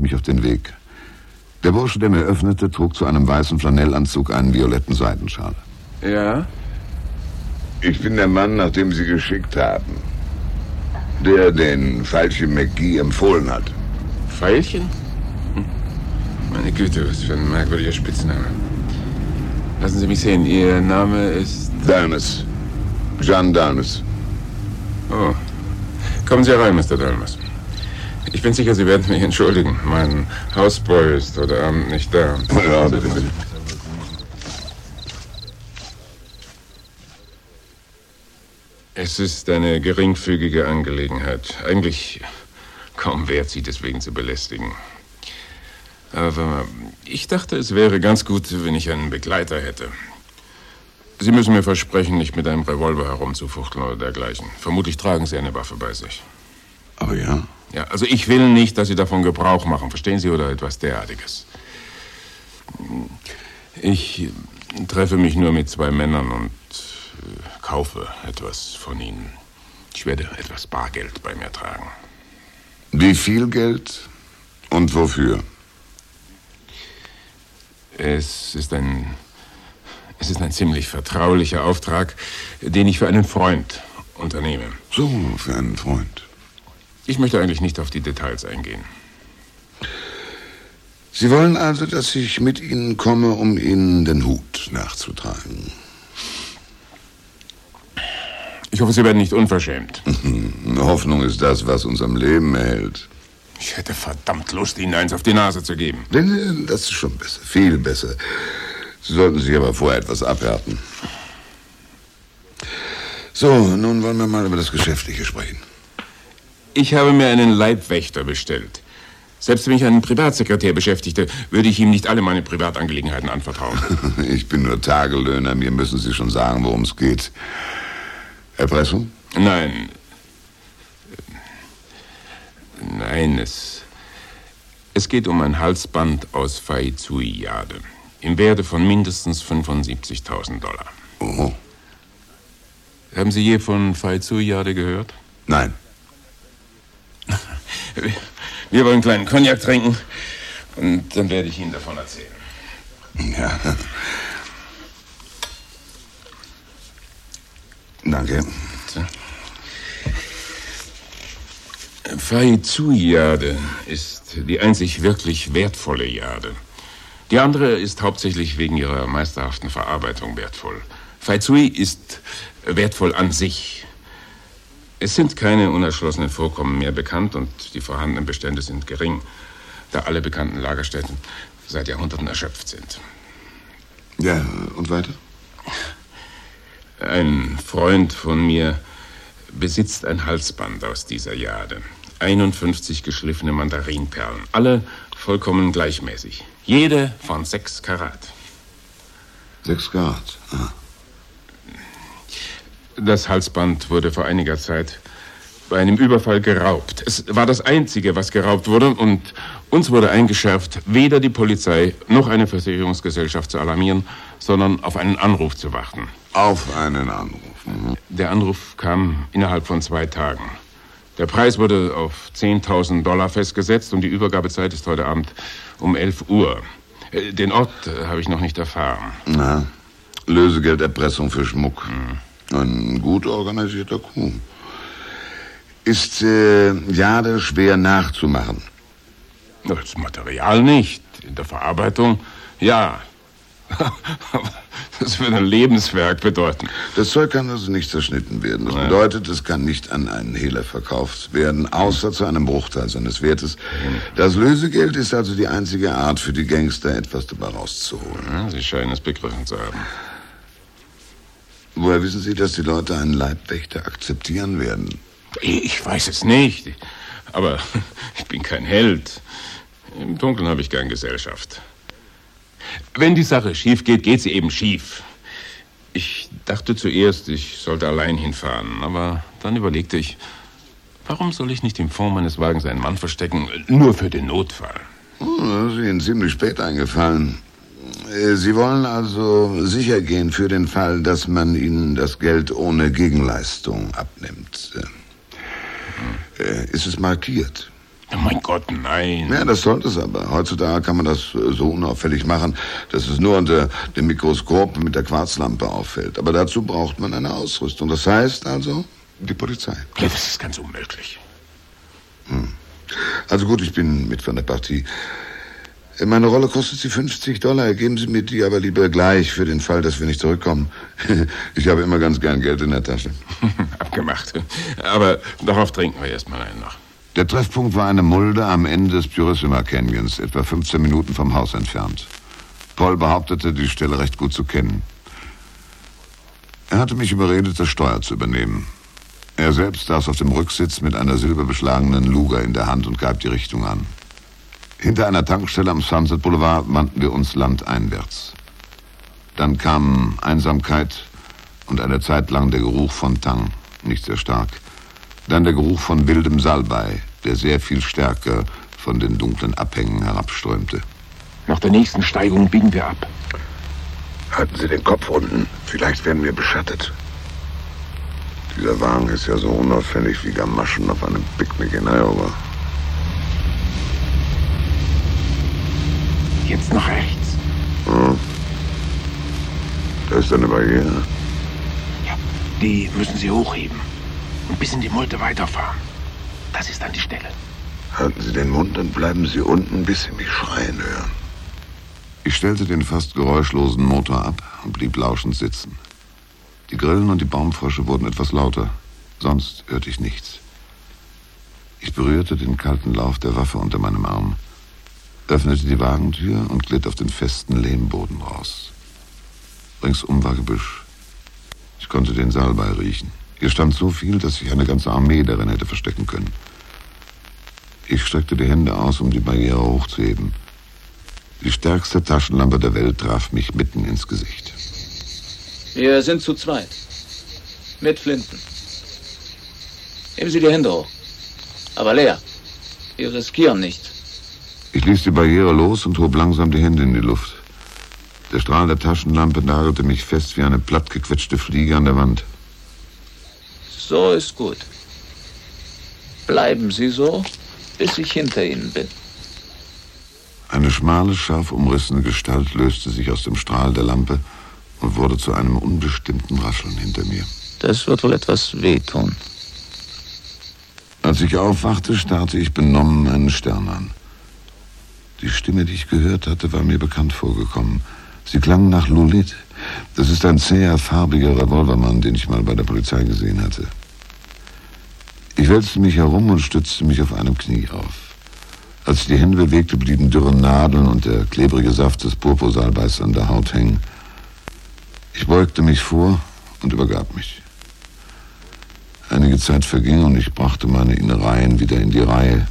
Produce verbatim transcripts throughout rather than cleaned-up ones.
mich auf den Weg. Der Bursche, der mir öffnete, trug zu einem weißen Flanellanzug einen violetten Seidenschal. Ja? Ich bin der Mann, nach dem Sie geschickt haben. Der den falschen McGee empfohlen hat. Veilchen? Hm. Meine Güte, was für ein merkwürdiger Spitzname. Lassen Sie mich sehen, Ihr Name ist... Dalmas. Jean Dalmas. Oh. Kommen Sie herein, Mister Dalmas. Ich bin sicher, Sie werden mich entschuldigen. Mein Hausboy ist heute Abend nicht da. Ja, bitte, bitte. Es ist eine geringfügige Angelegenheit. Eigentlich kaum wert, Sie deswegen zu belästigen. Aber ich dachte, es wäre ganz gut, wenn ich einen Begleiter hätte. Sie müssen mir versprechen, nicht mit einem Revolver herumzufuchteln oder dergleichen. Vermutlich tragen Sie eine Waffe bei sich. Aber ja. Ja, also ich will nicht, dass Sie davon Gebrauch machen, verstehen Sie, oder etwas derartiges. Ich treffe mich nur mit zwei Männern und äh, kaufe etwas von ihnen. Ich werde etwas Bargeld bei mir tragen. Wie viel Geld und wofür? Es ist ein, es ist ein ziemlich vertraulicher Auftrag, den ich für einen Freund unternehme. So, für einen Freund. Ich möchte eigentlich nicht auf die Details eingehen. Sie wollen also, dass ich mit Ihnen komme, um Ihnen den Hut nachzutragen? Ich hoffe, Sie werden nicht unverschämt. Hoffnung ist das, was uns am Leben erhält. Ich hätte verdammt Lust, Ihnen eins auf die Nase zu geben. Das ist schon besser, viel besser. Sie sollten sich aber vorher etwas abhärten. So, nun wollen wir mal über das Geschäftliche sprechen. Ich habe mir einen Leibwächter bestellt. Selbst wenn ich einen Privatsekretär beschäftigte, würde ich ihm nicht alle meine Privatangelegenheiten anvertrauen. Ich bin nur Tagelöhner, mir müssen Sie schon sagen, worum es geht. Erpressung? Nein. Nein, es, es geht um ein Halsband aus Faizuijade. Im Werte von mindestens fünfundsiebzigtausend Dollar. Oh. Haben Sie je von Faizuijade gehört? Nein. Wir wollen einen kleinen Cognac trinken und dann werde ich Ihnen davon erzählen. Ja. Danke. Faizuijade ist die einzig wirklich wertvolle Jade. Die andere ist hauptsächlich wegen ihrer meisterhaften Verarbeitung wertvoll. Faizui ist wertvoll an sich. Es sind keine unerschlossenen Vorkommen mehr bekannt und die vorhandenen Bestände sind gering, da alle bekannten Lagerstätten seit Jahrhunderten erschöpft sind. Ja, und weiter? Ein Freund von mir besitzt ein Halsband aus dieser Jade. einundfünfzig geschliffene Mandarinperlen, alle vollkommen gleichmäßig. Jede von sechs Karat. Sechs Karat, ah. Das Halsband wurde vor einiger Zeit bei einem Überfall geraubt. Es war das Einzige, was geraubt wurde, und uns wurde eingeschärft, weder die Polizei noch eine Versicherungsgesellschaft zu alarmieren, sondern auf einen Anruf zu warten. Auf einen Anruf. Mhm. Der Anruf kam innerhalb von zwei Tagen. Der Preis wurde auf zehntausend Dollar festgesetzt und die Übergabezeit ist heute Abend um elf Uhr. Den Ort habe ich noch nicht erfahren. Na, Lösegelderpressung für Schmuck. Mhm. Ein gut organisierter Coup. Ist äh, Jade schwer nachzumachen? Das Material nicht. In der Verarbeitung, ja. Das würde ein Lebenswerk bedeuten. Das Zeug kann also nicht zerschnitten werden. Das Nein. bedeutet, es kann nicht an einen Hehler verkauft werden, außer zu einem Bruchteil seines Wertes. Das Lösegeld ist also die einzige Art für die Gangster, etwas dabei rauszuholen. Ja, Sie scheinen es begriffen zu haben. Woher wissen Sie, dass die Leute einen Leibwächter akzeptieren werden? Ich weiß es nicht. Aber ich bin kein Held. Im Dunkeln habe ich gern Gesellschaft. Wenn die Sache schief geht, geht sie eben schief. Ich dachte zuerst, ich sollte allein hinfahren. Aber dann überlegte ich, warum soll ich nicht im Fond meines Wagens einen Mann verstecken? Nur für den Notfall. Oh, das ist Ihnen ziemlich spät eingefallen. Sie wollen also sicher gehen für den Fall, dass man Ihnen das Geld ohne Gegenleistung abnimmt. Hm. Ist es markiert? Oh mein Gott, nein. Ja, das sollte es aber. Heutzutage kann man das so unauffällig machen, dass es nur unter dem Mikroskop mit der Quarzlampe auffällt. Aber dazu braucht man eine Ausrüstung. Das heißt also, die Polizei. Ja, das ist ganz unmöglich. Hm. Also gut, ich bin mit von der Partie. Meine Rolle kostet Sie fünfzig Dollar. Geben Sie mir die aber lieber gleich für den Fall, dass wir nicht zurückkommen. Ich habe immer ganz gern Geld in der Tasche. Abgemacht. Aber darauf trinken wir erst mal einen noch. Der Treffpunkt war eine Mulde am Ende des Purissima Canyons, etwa fünfzehn Minuten vom Haus entfernt. Paul behauptete, die Stelle recht gut zu kennen. Er hatte mich überredet, das Steuer zu übernehmen. Er selbst saß auf dem Rücksitz mit einer silberbeschlagenen Luger in der Hand und gab die Richtung an. Hinter einer Tankstelle am Sunset Boulevard wandten wir uns landeinwärts. Dann kamen Einsamkeit und eine Zeit lang der Geruch von Tang, nicht sehr stark. Dann der Geruch von wildem Salbei, der sehr viel stärker von den dunklen Abhängen herabströmte. Nach der nächsten Steigung biegen wir ab. Halten Sie den Kopf unten. Vielleicht werden wir beschattet. Dieser Wagen ist ja so unauffällig wie Gamaschen auf einem Picknick in Iowa. Jetzt nach rechts. Hm. Da ist eine Barriere. Ja, die müssen Sie hochheben und bis in die Mulde weiterfahren. Das ist dann die Stelle. Halten Sie den Mund und bleiben Sie unten, bis Sie mich schreien hören. Ich stellte den fast geräuschlosen Motor ab und blieb lauschend sitzen. Die Grillen und die Baumfrösche wurden etwas lauter. Sonst hörte ich nichts. Ich berührte den kalten Lauf der Waffe unter meinem Arm, öffnete die Wagentür und glitt auf den festen Lehmboden raus. Ringsum war Gebüsch. Ich konnte den Salbei riechen. Hier stand so viel, dass sich eine ganze Armee darin hätte verstecken können. Ich streckte die Hände aus, um die Barriere hochzuheben. Die stärkste Taschenlampe der Welt traf mich mitten ins Gesicht. Wir sind zu zweit. Mit Flinten. Heben Sie die Hände hoch. Aber leer. Wir riskieren nicht. Ich ließ die Barriere los und hob langsam die Hände in die Luft. Der Strahl der Taschenlampe nagelte mich fest wie eine plattgequetschte Fliege an der Wand. So ist gut. Bleiben Sie so, bis ich hinter Ihnen bin. Eine schmale, scharf umrissene Gestalt löste sich aus dem Strahl der Lampe und wurde zu einem unbestimmten Rascheln hinter mir. Das wird wohl etwas wehtun. Als ich aufwachte, starrte ich benommen einen Stern an. Die Stimme, die ich gehört hatte, war mir bekannt vorgekommen. Sie klang nach Lulit. Das ist ein zäher, farbiger Revolvermann, den ich mal bei der Polizei gesehen hatte. Ich wälzte mich herum und stützte mich auf einem Knie auf. Als ich die Hände bewegte, blieben dürre Nadeln und der klebrige Saft des Purpursalbeis an der Haut hängen. Ich beugte mich vor und übergab mich. Einige Zeit verging und ich brachte meine Innereien wieder in die Reihe.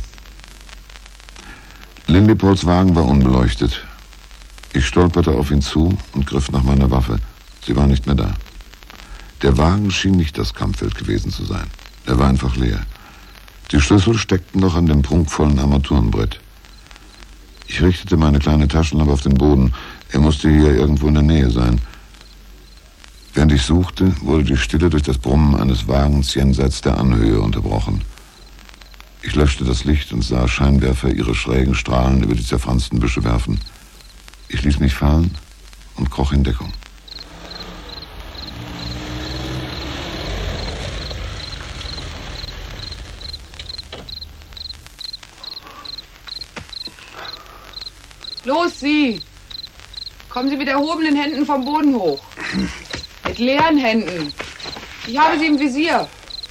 Lindipolds Wagen war unbeleuchtet. Ich stolperte auf ihn zu und griff nach meiner Waffe. Sie war nicht mehr da. Der Wagen schien nicht das Kampffeld gewesen zu sein. Er war einfach leer. Die Schlüssel steckten noch an dem prunkvollen Armaturenbrett. Ich richtete meine kleine Taschenlampe auf den Boden. Er musste hier irgendwo in der Nähe sein. Während ich suchte, wurde die Stille durch das Brummen eines Wagens jenseits der Anhöhe unterbrochen. Ich löschte das Licht und sah Scheinwerfer ihre schrägen Strahlen über die zerfransten Büsche werfen. Ich ließ mich fallen und kroch in Deckung. Los, Sie! Kommen Sie mit erhobenen Händen vom Boden hoch. Mit leeren Händen. Ich habe Sie im Visier.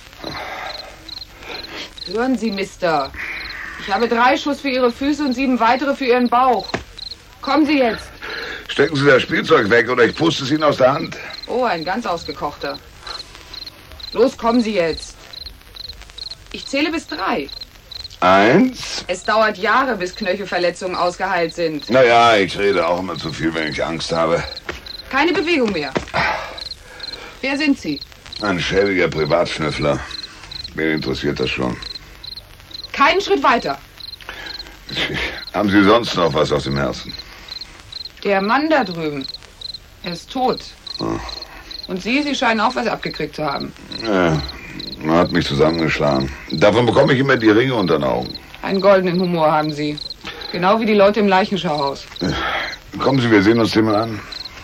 Hören Sie, Mister. Ich habe drei Schuss für Ihre Füße und sieben weitere für Ihren Bauch. Kommen Sie jetzt. Stecken Sie das Spielzeug weg oder ich puste es Ihnen aus der Hand. Oh, ein ganz ausgekochter. Los, kommen Sie jetzt. Ich zähle bis drei. Eins. Es dauert Jahre, bis Knöchelverletzungen ausgeheilt sind. Naja, ich rede auch immer zu viel, wenn ich Angst habe. Keine Bewegung mehr. Wer sind Sie? Ein schäbiger Privatschnüffler. Wen interessiert das schon? Keinen Schritt weiter. Haben Sie sonst noch was auf dem Herzen? Der Mann da drüben. Er ist tot. Oh. Und Sie, Sie scheinen auch was abgekriegt zu haben. Ja, man hat mich zusammengeschlagen. Davon bekomme ich immer die Ringe unter den Augen. Einen goldenen Humor haben Sie. Genau wie die Leute im Leichenschauhaus. Kommen Sie, wir sehen uns den mal an.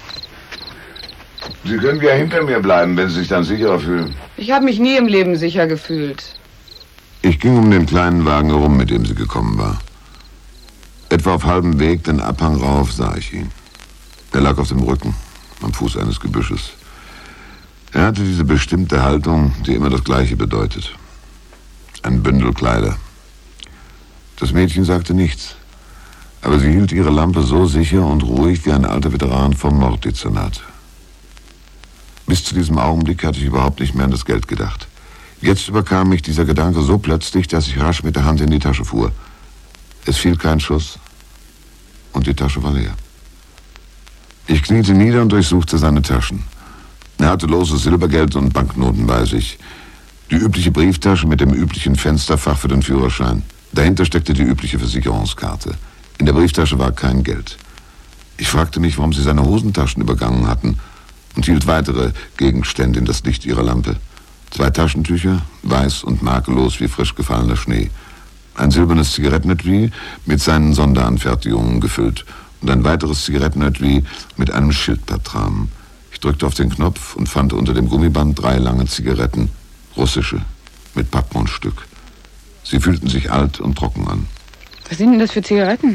Sie können ja hinter mir bleiben, wenn Sie sich dann sicherer fühlen. Ich habe mich nie im Leben sicher gefühlt. Ich ging um den kleinen Wagen herum, mit dem sie gekommen war. Etwa auf halbem Weg den Abhang rauf sah ich ihn. Er lag auf dem Rücken, am Fuß eines Gebüsches. Er hatte diese bestimmte Haltung, die immer das Gleiche bedeutet. Ein Bündel Kleider. Das Mädchen sagte nichts, aber sie hielt ihre Lampe so sicher und ruhig wie ein alter Veteran vom Morddezernat. Bis zu diesem Augenblick hatte ich überhaupt nicht mehr an das Geld gedacht. Jetzt überkam mich dieser Gedanke so plötzlich, dass ich rasch mit der Hand in die Tasche fuhr. Es fiel kein Schuss und die Tasche war leer. Ich kniete nieder und durchsuchte seine Taschen. Er hatte loses Silbergeld und Banknoten bei sich. Die übliche Brieftasche mit dem üblichen Fensterfach für den Führerschein. Dahinter steckte die übliche Versicherungskarte. In der Brieftasche war kein Geld. Ich fragte mich, warum sie seine Hosentaschen übergangen hatten und hielt weitere Gegenstände in das Licht ihrer Lampe. Zwei Taschentücher, weiß und makellos wie frisch gefallener Schnee. Ein silbernes Zigarettenetui mit seinen Sonderanfertigungen gefüllt und ein weiteres Zigarettenetui mit einem Schildpattrahmen. Ich drückte auf den Knopf und fand unter dem Gummiband drei lange Zigaretten, russische, mit Pappmundstück. Sie fühlten sich alt und trocken an. Was sind denn das für Zigaretten?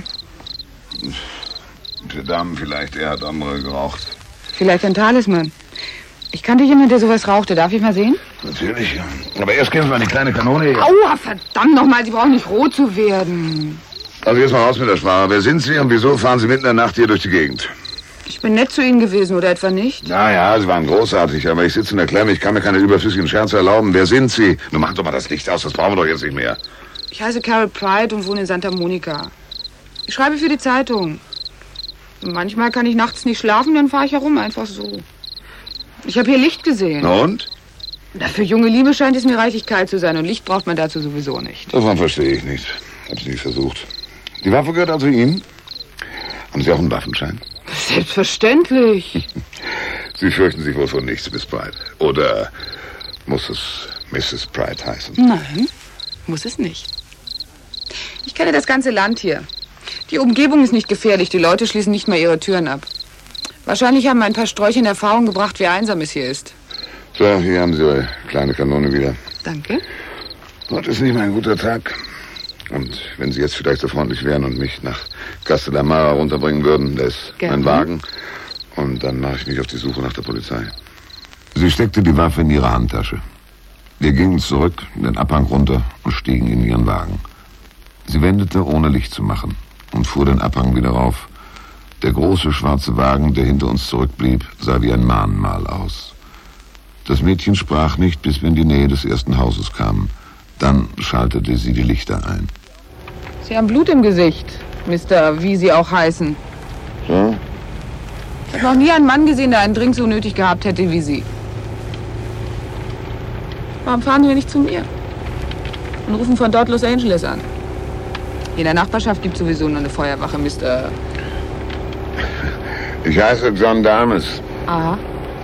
Der Damen vielleicht, er hat andere geraucht. Vielleicht ein Talisman. Ich kannte jemanden, der sowas rauchte. Darf ich mal sehen? Natürlich. Aber erst gehen wir an die kleine Kanone hier. Aua, verdammt nochmal, Sie brauchen nicht rot zu werden. Also jetzt mal raus mit der Sprache. Wer sind Sie und wieso fahren Sie mitten in der Nacht hier durch die Gegend? Ich bin nett zu Ihnen gewesen, oder etwa nicht? Na ja, Sie waren großartig, aber ich sitze in der Klemme. Ich kann mir keine überflüssigen Scherze erlauben. Wer sind Sie? Nun machen doch mal das Licht aus, das brauchen wir doch jetzt nicht mehr. Ich heiße Carol Pride und wohne in Santa Monica. Ich schreibe für die Zeitung. Manchmal kann ich nachts nicht schlafen, dann fahre ich herum, einfach so. Ich habe hier Licht gesehen. Na und? Na, für junge Liebe scheint es mir reichlich kalt zu sein und Licht braucht man dazu sowieso nicht. Davon verstehe ich nicht. Hab's nie versucht. Die Waffe gehört also Ihnen? Haben Sie auch einen Waffenschein? Selbstverständlich. Sie fürchten sich wohl vor nichts, Miss Pride. Oder muss es Misses Pride heißen? Nein, muss es nicht. Ich kenne das ganze Land hier. Die Umgebung ist nicht gefährlich. Die Leute schließen nicht mal ihre Türen ab. Wahrscheinlich haben ein paar Sträuche in Erfahrung gebracht, wie einsam es hier ist. So, hier haben Sie Ihre kleine Kanone wieder. Danke. Heute ist nicht mehr ein guter Tag. Und wenn Sie jetzt vielleicht so freundlich wären und mich nach Castellamara runterbringen würden, da ist Gerne. mein Wagen. Und dann mache ich mich auf die Suche nach der Polizei. Sie steckte die Waffe in ihre Handtasche. Wir gingen zurück, den Abhang runter und stiegen in ihren Wagen. Sie wendete, ohne Licht zu machen, und fuhr den Abhang wieder rauf. Der große schwarze Wagen, der hinter uns zurückblieb, sah wie ein Mahnmal aus. Das Mädchen sprach nicht, bis wir in die Nähe des ersten Hauses kamen. Dann schaltete sie die Lichter ein. Sie haben Blut im Gesicht, Mister wie Sie auch heißen. So? Ich habe noch nie einen Mann gesehen, der einen Drink so nötig gehabt hätte wie Sie. Warum fahren wir nicht zu mir? Und rufen von dort Los Angeles an. In der Nachbarschaft gibt es sowieso nur eine Feuerwache, Mister Ich heiße John Dames. Aha.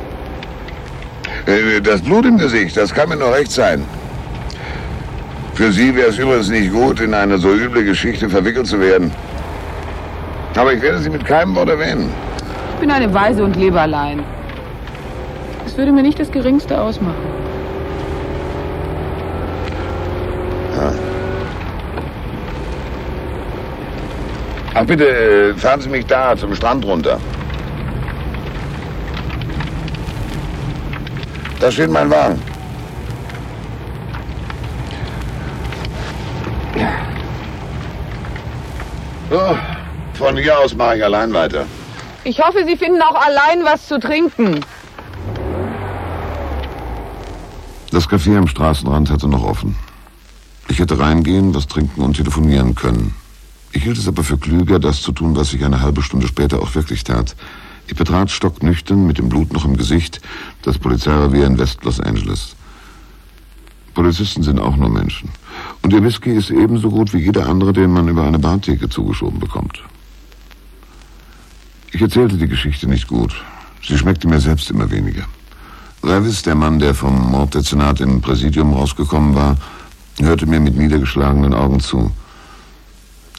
Das Blut im Gesicht, das kann mir nur recht sein. Für Sie wäre es übrigens nicht gut, in eine so üble Geschichte verwickelt zu werden. Aber ich werde Sie mit keinem Wort erwähnen. Ich bin eine Waise und lebe allein. Es würde mir nicht das Geringste ausmachen. Ja. Ach bitte, fahren Sie mich da zum Strand runter. Da steht mein Wagen. So, von hier aus mache ich allein weiter. Ich hoffe, Sie finden auch allein was zu trinken. Das Café am Straßenrand hatte noch offen. Ich hätte reingehen, was trinken und telefonieren können. Ich hielt es aber für klüger, das zu tun, was ich eine halbe Stunde später auch wirklich tat. Ich betrat stocknüchtern, mit dem Blut noch im Gesicht, das Polizeirevier in West Los Angeles. Polizisten sind auch nur Menschen. Und ihr Whisky ist ebenso gut wie jeder andere, den man über eine Bartheke zugeschoben bekommt. Ich erzählte die Geschichte nicht gut. Sie schmeckte mir selbst immer weniger. Revis, der Mann, der vom Morddezernat im Präsidium rausgekommen war, hörte mir mit niedergeschlagenen Augen zu.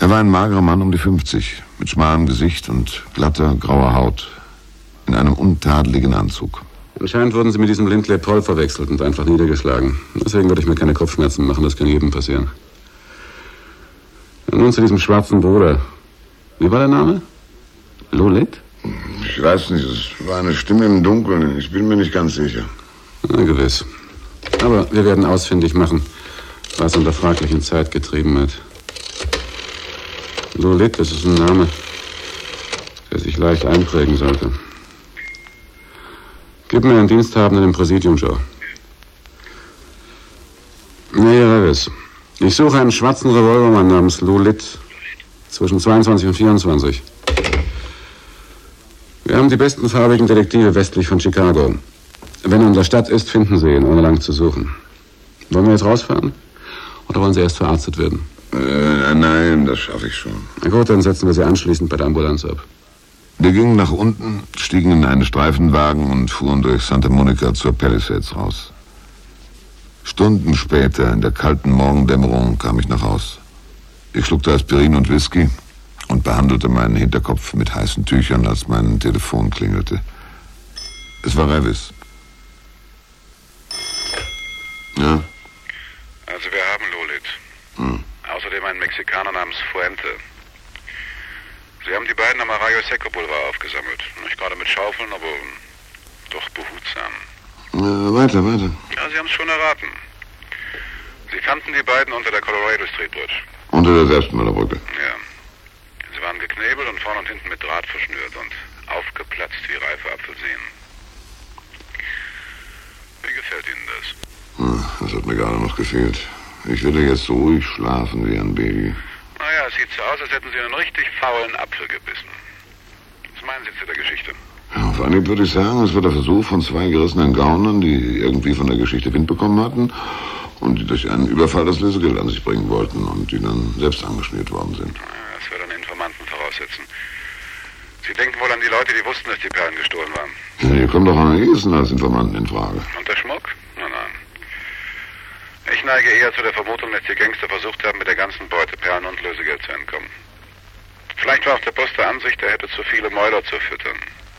Er war ein magerer Mann um die fünfzig, mit schmalem Gesicht und glatter, grauer Haut, in einem untadeligen Anzug. Anscheinend wurden Sie mit diesem Lindley Paul verwechselt und einfach niedergeschlagen. Deswegen würde ich mir keine Kopfschmerzen machen, das kann jedem passieren. Und nun zu diesem schwarzen Bruder. Wie war der Name? Lolit? Ich weiß nicht, es war eine Stimme im Dunkeln. Ich bin mir nicht ganz sicher. Na, gewiss. Aber wir werden ausfindig machen, was an der fraglichen Zeit getrieben hat. Lolit, das ist ein Name, der sich leicht einprägen sollte. Gib mir einen Diensthabenden im Präsidium, Joe. Nee, Revis. Ich suche einen schwarzen Revolvermann namens Lolit zwischen zweiundzwanzig und vierundzwanzig. Wir haben die besten farbigen Detektive westlich von Chicago. Wenn er in der Stadt ist, finden Sie ihn, ohne lang zu suchen. Wollen wir jetzt rausfahren? Oder wollen Sie erst verarztet werden? Äh, nein, das schaffe ich schon. Na gut, dann setzen wir Sie anschließend bei der Ambulanz ab. Wir gingen nach unten, stiegen in einen Streifenwagen und fuhren durch Santa Monica zur Palisades raus. Stunden später, in der kalten Morgendämmerung, kam ich nach Haus. Ich schluckte Aspirin und Whisky und behandelte meinen Hinterkopf mit heißen Tüchern, als mein Telefon klingelte. Es war Revis. Ja? Also wir haben Lolit. Hm. Außerdem einen Mexikaner namens Fuente. Sie haben die beiden am Arroyo Seco Boulevard aufgesammelt. Nicht gerade mit Schaufeln, aber doch behutsam. Äh, weiter, weiter. Ja, Sie haben es schon erraten. Sie fanden die beiden unter der Colorado Street Bridge. Unter der Selbstmörderbrücke. Ja. Sie waren geknebelt und vorne und hinten mit Draht verschnürt und aufgeplatzt wie reife Apfelsinen. Wie gefällt Ihnen das? Hm, das hat mir gerade noch gefehlt. Ich würde jetzt so ruhig schlafen wie ein Baby. Naja, es sieht so aus, als hätten Sie einen richtig faulen Apfel gebissen. Was meinen Sie zu der Geschichte? Ja, auf Anhieb würde ich sagen, es war der Versuch von zwei gerissenen Gaunern, die irgendwie von der Geschichte Wind bekommen hatten und die durch einen Überfall das Lösegeld an sich bringen wollten und die dann selbst angeschnürt worden sind. Ja, das würde einen Informanten voraussetzen. Sie denken wohl an die Leute, die wussten, dass die Perlen gestohlen waren. Ja, die kommen doch am ehesten als Informanten in Frage. Und der Schmuck? Nein, nein. Ich neige eher zu der Vermutung, dass die Gangster versucht haben, mit der ganzen Beute Perlen und Lösegeld zu entkommen. Vielleicht war auch der Boss der Ansicht, er hätte zu viele Mäuler zu füttern.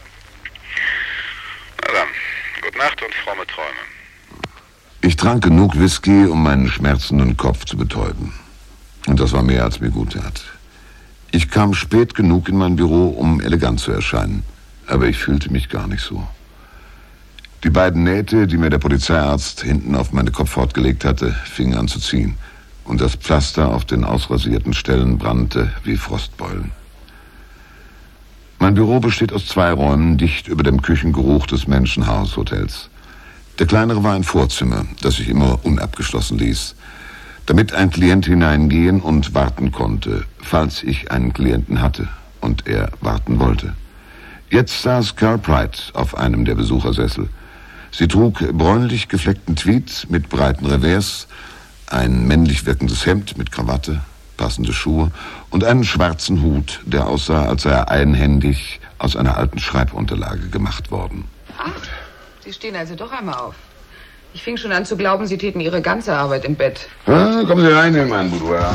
Na dann, gute Nacht und fromme Träume. Ich trank genug Whisky, um meinen schmerzenden Kopf zu betäuben. Und das war mehr, als mir gut tat. Ich kam spät genug in mein Büro, um elegant zu erscheinen. Aber ich fühlte mich gar nicht so. Die beiden Nähte, die mir der Polizeiarzt hinten auf meine Kopfhaut gelegt hatte, fingen an zu ziehen. Und das Pflaster auf den ausrasierten Stellen brannte wie Frostbeulen. Mein Büro besteht aus zwei Räumen, dicht über dem Küchengeruch des Mansion-House-Hotels. Der kleinere war ein Vorzimmer, das ich immer unabgeschlossen ließ, damit ein Klient hineingehen und warten konnte, falls ich einen Klienten hatte und er warten wollte. Jetzt saß Carl Pride auf einem der Besuchersessel. Sie trug bräunlich gefleckten Tweed mit breiten Revers, ein männlich wirkendes Hemd mit Krawatte, passende Schuhe und einen schwarzen Hut, der aussah, als sei er einhändig aus einer alten Schreibunterlage gemacht worden. Ach, Sie stehen also doch einmal auf. Ich fing schon an zu glauben, Sie täten Ihre ganze Arbeit im Bett. Ah, kommen Sie rein in mein Boudoir.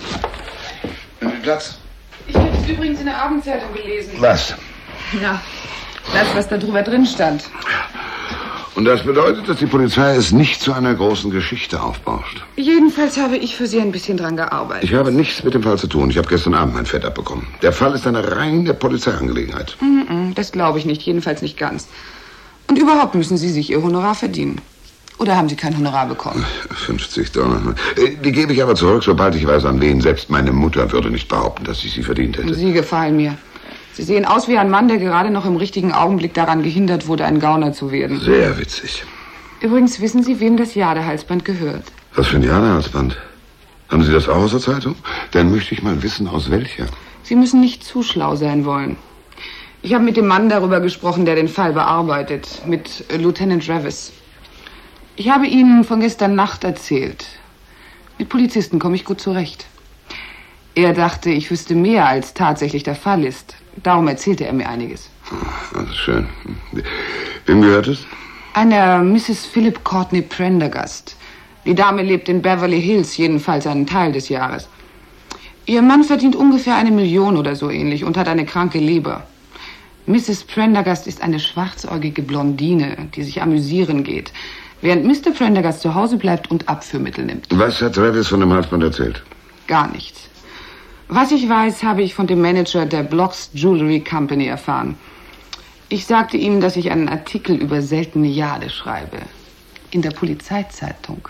Nehmen Sie Platz. Ich habe es übrigens in der Abendzeitung gelesen. Was? Ja, das, was da drüber drin stand. Und das bedeutet, dass die Polizei es nicht zu einer großen Geschichte aufbauscht. Jedenfalls habe ich für Sie ein bisschen dran gearbeitet. Ich habe nichts mit dem Fall zu tun. Ich habe gestern Abend mein Fett abbekommen. Der Fall ist eine reine Polizeiangelegenheit. Mm-mm, das glaube ich nicht, jedenfalls nicht ganz. Und überhaupt müssen Sie sich Ihr Honorar verdienen. Oder haben Sie kein Honorar bekommen? fünfzig Dollar. Die gebe ich aber zurück, sobald ich weiß, an wen. Selbst meine Mutter würde nicht behaupten, dass ich sie verdient hätte. Sie gefallen mir. Sie sehen aus wie ein Mann, der gerade noch im richtigen Augenblick daran gehindert wurde, ein Gauner zu werden. Sehr witzig. Übrigens, wissen Sie, wem das Jadehalsband gehört? Was für ein Jadehalsband? Haben Sie das auch aus der Zeitung? Dann möchte ich mal wissen, aus welcher. Sie müssen nicht zu schlau sein wollen. Ich habe mit dem Mann darüber gesprochen, der den Fall bearbeitet, mit Lieutenant Travis. Ich habe Ihnen von gestern Nacht erzählt. Mit Polizisten komme ich gut zurecht. Er dachte, ich wüsste mehr, als tatsächlich der Fall ist. Darum erzählte er mir einiges. Das ist schön. Wem gehört es? Einer Misses Philip Courtney Prendergast. Die Dame lebt in Beverly Hills, jedenfalls einen Teil des Jahres. Ihr Mann verdient ungefähr eine Million oder so ähnlich und hat eine kranke Leber. Misses Prendergast ist eine schwarzäugige Blondine, die sich amüsieren geht, während Mister Prendergast zu Hause bleibt und Abführmittel nimmt. Was hat Travis von dem Halsband erzählt? Gar nichts. Was ich weiß, habe ich von dem Manager der Blocks Jewelry Company erfahren. Ich sagte ihm, dass ich einen Artikel über seltene Jade schreibe. In der Polizeizeitung.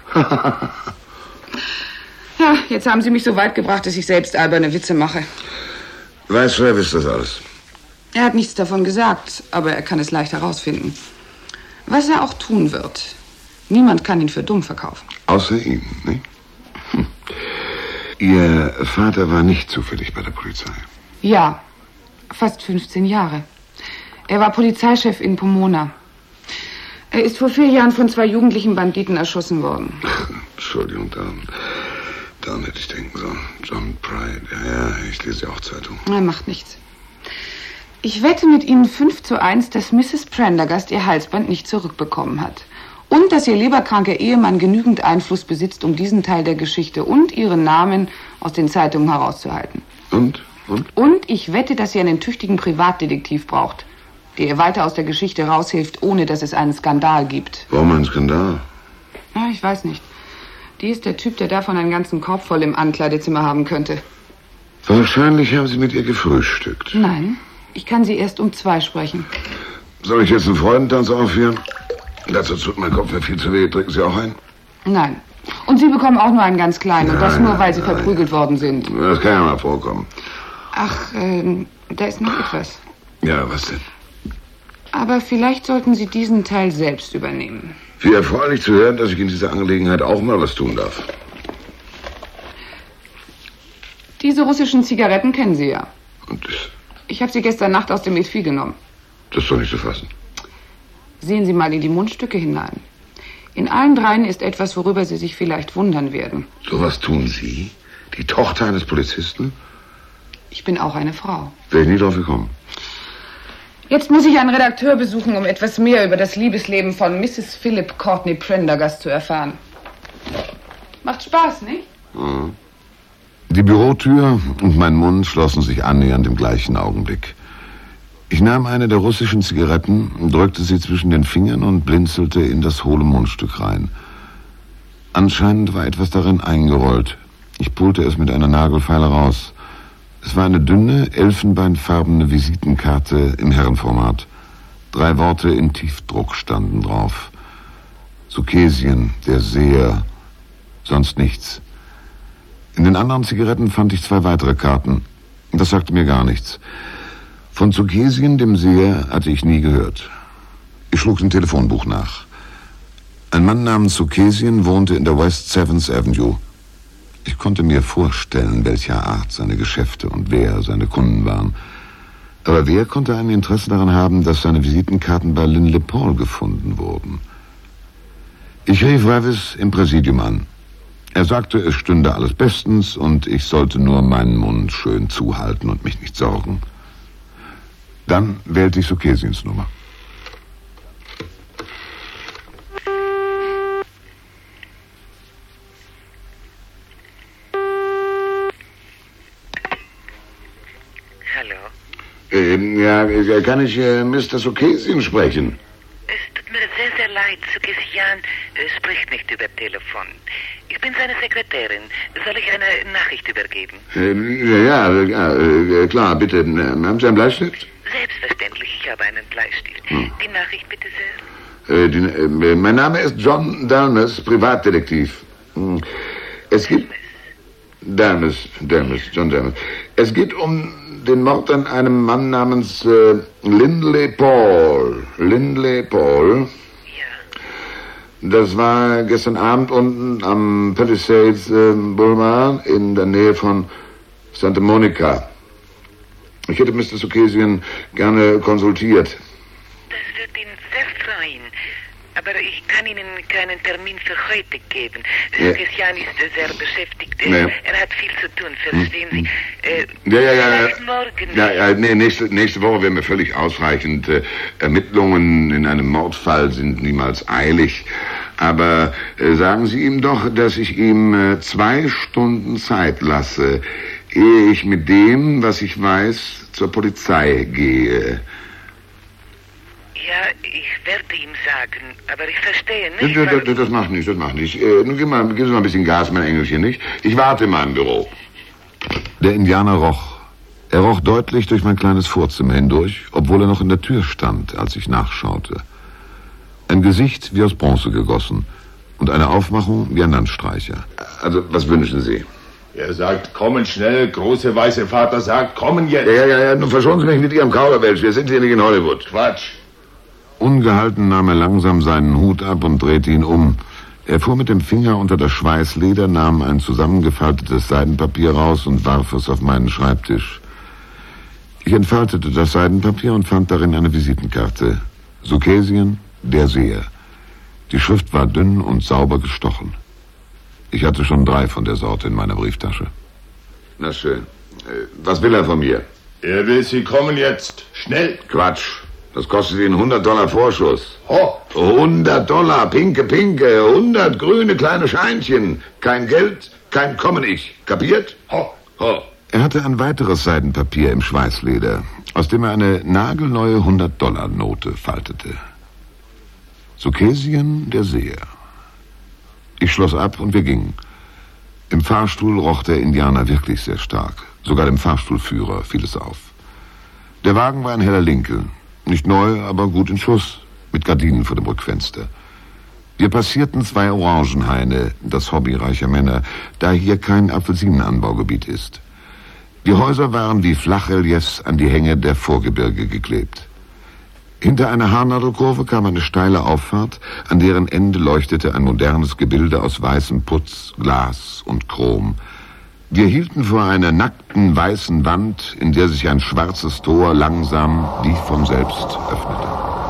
Ja, jetzt haben Sie mich so weit gebracht, dass ich selbst alberne Witze mache. Weiß Travis das alles? Er hat nichts davon gesagt, aber er kann es leicht herausfinden. Was er auch tun wird. Niemand kann ihn für dumm verkaufen. Außer ihm, nicht? Hm. Ihr Vater war nicht zufällig bei der Polizei? Ja, fast fünfzehn Jahre. Er war Polizeichef in Pomona. Er ist vor vier Jahren von zwei jugendlichen Banditen erschossen worden. Entschuldigung, daran, daran hätte ich denken sollen. John Pride, ja, ja, ich lese ja auch Zeitung. Er macht nichts. Ich wette mit Ihnen fünf zu eins, dass Misses Prendergast ihr Halsband nicht zurückbekommen hat. Und dass ihr leberkranker Ehemann genügend Einfluss besitzt, um diesen Teil der Geschichte und ihren Namen aus den Zeitungen herauszuhalten. Und? Und? Und ich wette, dass sie einen tüchtigen Privatdetektiv braucht, der ihr weiter aus der Geschichte raushilft, ohne dass es einen Skandal gibt. Warum ein Skandal? Ja, ich weiß nicht. Die ist der Typ, der davon einen ganzen Korb voll im Ankleidezimmer haben könnte. Wahrscheinlich haben Sie mit ihr gefrühstückt. Nein, ich kann sie erst um zwei sprechen. Soll ich jetzt einen Freudentanz aufführen? Dazu tut mein Kopf mir viel zu weh. Trinken Sie auch ein? Nein. Und Sie bekommen auch nur einen ganz kleinen. Nein, und das nur, weil Sie nein. verprügelt worden sind. Das kann ja mal vorkommen. Ach, äh, da ist noch etwas. Ja, was denn? Aber vielleicht sollten Sie diesen Teil selbst übernehmen. Wie erfreulich zu hören, dass ich in dieser Angelegenheit auch mal was tun darf. Diese russischen Zigaretten kennen Sie ja. Und das? Ich habe sie gestern Nacht aus dem Etui genommen. Das ist doch nicht zu fassen. Sehen Sie mal in die Mundstücke hinein. In allen dreien ist etwas, worüber Sie sich vielleicht wundern werden. So was tun Sie? Die Tochter eines Polizisten? Ich bin auch eine Frau. Wäre ich nie drauf gekommen. Jetzt muss ich einen Redakteur besuchen, um etwas mehr über das Liebesleben von Misses Philip Courtney Prendergast zu erfahren. Macht Spaß, nicht? Mhm. Die Bürotür und mein Mund schlossen sich annähernd im gleichen Augenblick. Ich nahm eine der russischen Zigaretten, drückte sie zwischen den Fingern und blinzelte in das hohle Mundstück rein. Anscheinend war etwas darin eingerollt. Ich pulte es mit einer Nagelfeile raus. Es war eine dünne, elfenbeinfarbene Visitenkarte im Herrenformat. Drei Worte in Tiefdruck standen drauf. Sukesien, der Seher, sonst nichts. In den anderen Zigaretten fand ich zwei weitere Karten. Das sagte mir gar nichts. Von Sukesien, dem Seher, hatte ich nie gehört. Ich schlug im Telefonbuch nach. Ein Mann namens Sukesien wohnte in der West Seventh Avenue. Ich konnte mir vorstellen, welcher Art seine Geschäfte und wer seine Kunden waren. Aber wer konnte ein Interesse daran haben, dass seine Visitenkarten bei Linley Paul gefunden wurden? Ich rief Ravis im Präsidium an. Er sagte, es stünde alles bestens und ich sollte nur meinen Mund schön zuhalten und mich nicht sorgen. Dann wählte ich Sukesiens Nummer. Hallo? Ähm, ja, kann ich äh, Mister Sukesien sprechen? Es tut mir sehr, sehr leid. Sukesian äh, spricht nicht über Telefon. Ich bin seine Sekretärin. Soll ich eine Nachricht übergeben? Ähm, ja, ja, ja, klar, bitte. Haben Sie einen Bleistift? Selbstverständlich, ich habe einen Bleistift. Hm. Die Nachricht bitte sehr. Äh, die, äh, mein Name ist John Dalmes, Privatdetektiv. Es geht... Dalmes, Dalmes, John Dalmes. Es geht um den Mord an einem Mann namens äh, Linley Paul. Linley Paul. Ja. Das war gestern Abend unten am Palisades äh, Boulevard in der Nähe von Santa Monica. Ich hätte Mister Sukesien gerne konsultiert. Das wird ihn sehr freuen. Aber ich kann Ihnen keinen Termin für heute geben. Sukesian ja. ist sehr beschäftigt. Ja. Er hat viel zu tun, verstehen hm. Sie? Äh, ja, ja, ja. Vielleicht morgen. Ja, ja, nee, nächste, nächste Woche wäre mir völlig ausreichend. Äh, Ermittlungen in einem Mordfall sind niemals eilig. Aber äh, sagen Sie ihm doch, dass ich ihm äh, zwei Stunden Zeit lasse. ehe ich mit dem, was ich weiß, zur Polizei gehe. Ja, ich werde ihm sagen, aber ich verstehe nicht. Das, das, das, das macht nichts, das macht nichts. Äh, nun gib mal, gib mal ein bisschen Gas, mein Engelchen, nicht? Ich warte in meinem Büro. Der Indianer roch. Er roch deutlich durch mein kleines Vorzimmer hindurch, obwohl er noch in der Tür stand, als ich nachschaute. Ein Gesicht wie aus Bronze gegossen und eine Aufmachung wie ein Landstreicher. Also, was wünschen Sie? Er sagt, kommen schnell, große weiße Vater sagt, kommen jetzt. Ja, ja, ja, nun verschonen Sie mich mit Ihrem Kauderwelsch, wir sind hier nicht in Hollywood. Quatsch. Ungehalten nahm er langsam seinen Hut ab und drehte ihn um. Er fuhr mit dem Finger unter das Schweißleder, nahm ein zusammengefaltetes Seidenpapier raus und warf es auf meinen Schreibtisch. Ich entfaltete das Seidenpapier und fand darin eine Visitenkarte. Suchesien, der Seher. Die Schrift war dünn und sauber gestochen. Ich hatte schon drei von der Sorte in meiner Brieftasche. Na schön. Was will er von mir? Er will, Sie kommen jetzt. Schnell. Quatsch. Das kostet Ihnen hundert Dollar Vorschuss. Ho. hundert Dollar, pinke, pinke, hundert grüne kleine Scheinchen. Kein Geld, kein Kommen ich. Kapiert? Ho. Ho. Er hatte ein weiteres Seidenpapier im Schweißleder, aus dem er eine nagelneue hundert Dollar Note faltete. Suchesien, der Seher. Ich schloss ab und wir gingen. Im Fahrstuhl roch der Indianer wirklich sehr stark. Sogar dem Fahrstuhlführer fiel es auf. Der Wagen war ein heller Lincoln. Nicht neu, aber gut in Schuss, mit Gardinen vor dem Rückfenster. Wir passierten zwei Orangenhaine, das Hobby reicher Männer, da hier kein Apfelsinenanbaugebiet ist. Die Häuser waren wie Flachreliefs an die Hänge der Vorgebirge geklebt. Hinter einer Haarnadelkurve kam eine steile Auffahrt, an deren Ende leuchtete ein modernes Gebilde aus weißem Putz, Glas und Chrom. Wir hielten vor einer nackten weißen Wand, in der sich ein schwarzes Tor langsam wie von selbst öffnete.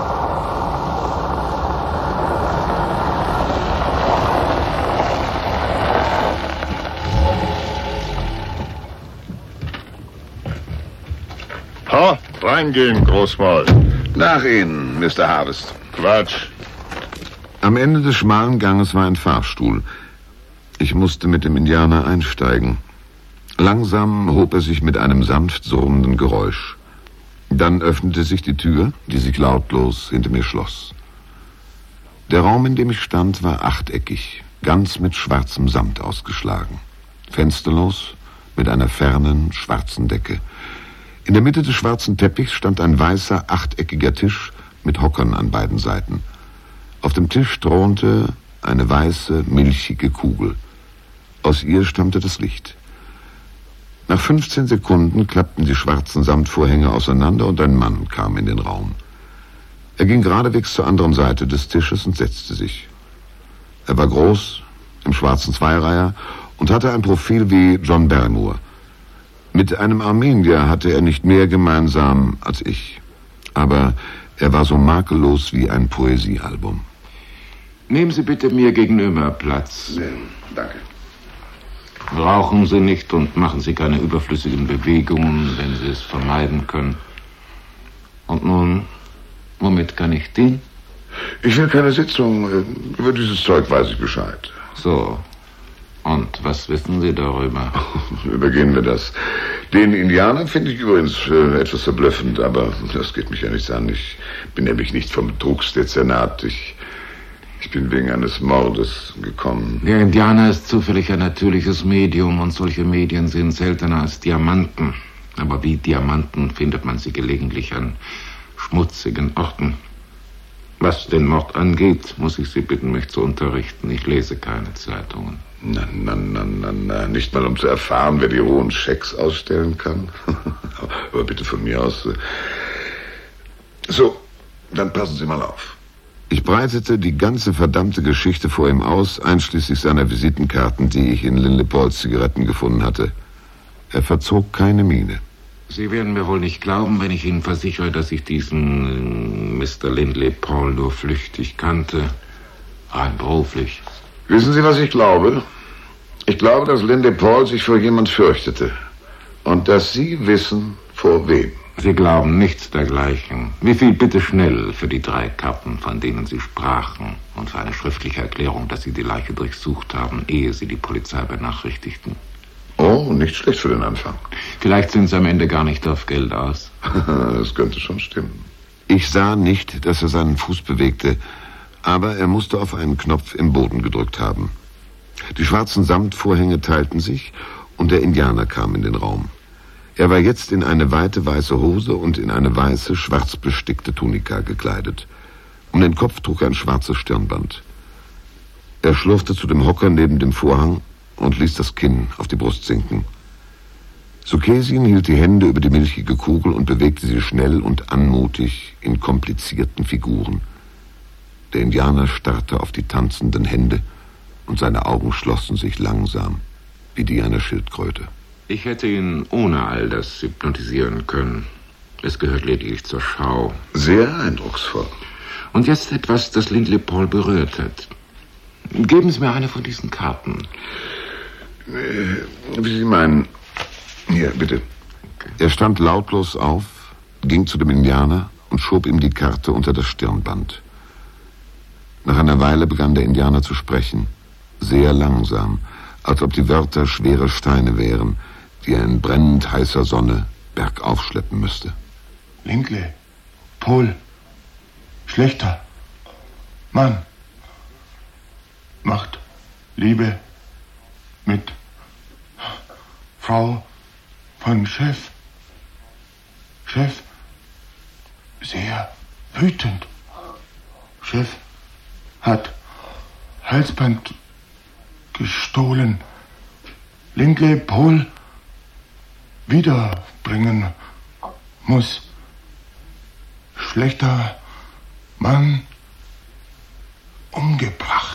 Ha, reingehen, Großmaul. Nach Ihnen, Mister Harvest. Quatsch. Am Ende des schmalen Ganges war ein Fahrstuhl. Ich musste mit dem Indianer einsteigen. Langsam hob er sich mit einem sanft surrenden Geräusch. Dann öffnete sich die Tür, die sich lautlos hinter mir schloss. Der Raum, in dem ich stand, war achteckig, ganz mit schwarzem Samt ausgeschlagen. Fensterlos, mit einer fernen, schwarzen Decke. In der Mitte des schwarzen Teppichs stand ein weißer, achteckiger Tisch mit Hockern an beiden Seiten. Auf dem Tisch thronte eine weiße, milchige Kugel. Aus ihr stammte das Licht. Nach fünfzehn Sekunden klappten die schwarzen Samtvorhänge auseinander und ein Mann kam in den Raum. Er ging geradewegs zur anderen Seite des Tisches und setzte sich. Er war groß, im schwarzen Zweireiher und hatte ein Profil wie John Barrymore. Mit einem Armenier hatte er nicht mehr gemeinsam als ich. Aber er war so makellos wie ein Poesiealbum. Nehmen Sie bitte mir gegenüber Platz. Ja, danke. Rauchen Sie nicht und machen Sie keine überflüssigen Bewegungen, wenn Sie es vermeiden können. Und nun, womit kann ich dienen? Ich will keine Sitzung. Über dieses Zeug weiß ich Bescheid. So. Und was wissen Sie darüber? Übergehen wir das. Den Indianer finde ich übrigens äh, etwas verblüffend, aber das geht mich ja nichts an. Ich bin nämlich nicht vom Betrugsdezernat. Ich, ich bin wegen eines Mordes gekommen. Der Indianer ist zufällig ein natürliches Medium und solche Medien sind seltener als Diamanten. Aber wie Diamanten findet man sie gelegentlich an schmutzigen Orten. Was den Mord angeht, muss ich Sie bitten, mich zu unterrichten. Ich lese keine Zeitungen. Na, na, na, na, na, nicht mal um zu erfahren, wer die hohen Schecks ausstellen kann. Aber bitte von mir aus. So, dann passen Sie mal auf. Ich breitete die ganze verdammte Geschichte vor ihm aus, einschließlich seiner Visitenkarten, die ich in Linley Pauls Zigaretten gefunden hatte. Er verzog keine Miene. Sie werden mir wohl nicht glauben, wenn ich Ihnen versichere, dass ich diesen Mister Linley Paul nur flüchtig kannte. Rein beruflich. Wissen Sie, was ich glaube? Ich glaube, dass Linley Paul sich vor jemand fürchtete. Und dass Sie wissen, vor wem. Sie glauben nichts dergleichen. Wie viel bitte schnell für die drei Karten, von denen Sie sprachen, und für eine schriftliche Erklärung, dass Sie die Leiche durchsucht haben, ehe Sie die Polizei benachrichtigten? Oh, Nun, nicht schlecht für den Anfang. Vielleicht sind sie am Ende gar nicht auf Geld aus. Das könnte schon stimmen. Ich sah nicht, dass er seinen Fuß bewegte, aber er musste auf einen Knopf im Boden gedrückt haben. Die schwarzen Samtvorhänge teilten sich und der Indianer kam in den Raum. Er war jetzt in eine weite weiße Hose und in eine weiße, schwarz bestickte Tunika gekleidet. Um den Kopf trug er ein schwarzes Stirnband. Er schlurfte zu dem Hocker neben dem Vorhang und ließ das Kinn auf die Brust sinken. Sukesin hielt die Hände über die milchige Kugel und bewegte sie schnell und anmutig in komplizierten Figuren. Der Indianer starrte auf die tanzenden Hände und seine Augen schlossen sich langsam, wie die einer Schildkröte. Ich hätte ihn ohne all das hypnotisieren können. Es gehört lediglich zur Schau. Sehr eindrucksvoll. Und jetzt etwas, das Lindley Paul berührt hat. Geben Sie mir eine von diesen Karten. Äh, wie Sie meinen. Hier, bitte. Er stand lautlos auf, ging zu dem Indianer und schob ihm die Karte unter das Stirnband. Nach einer Weile begann der Indianer zu sprechen, sehr langsam, als ob die Wörter schwere Steine wären, die er in brennend heißer Sonne bergauf schleppen müsste. Lindley, Paul, schlechter Mann, macht Liebe mit Frau von Chef. Chef, sehr wütend. Chef hat Halsband gestohlen. Lindley Paul wiederbringen muss. Schlechter Mann umgebracht.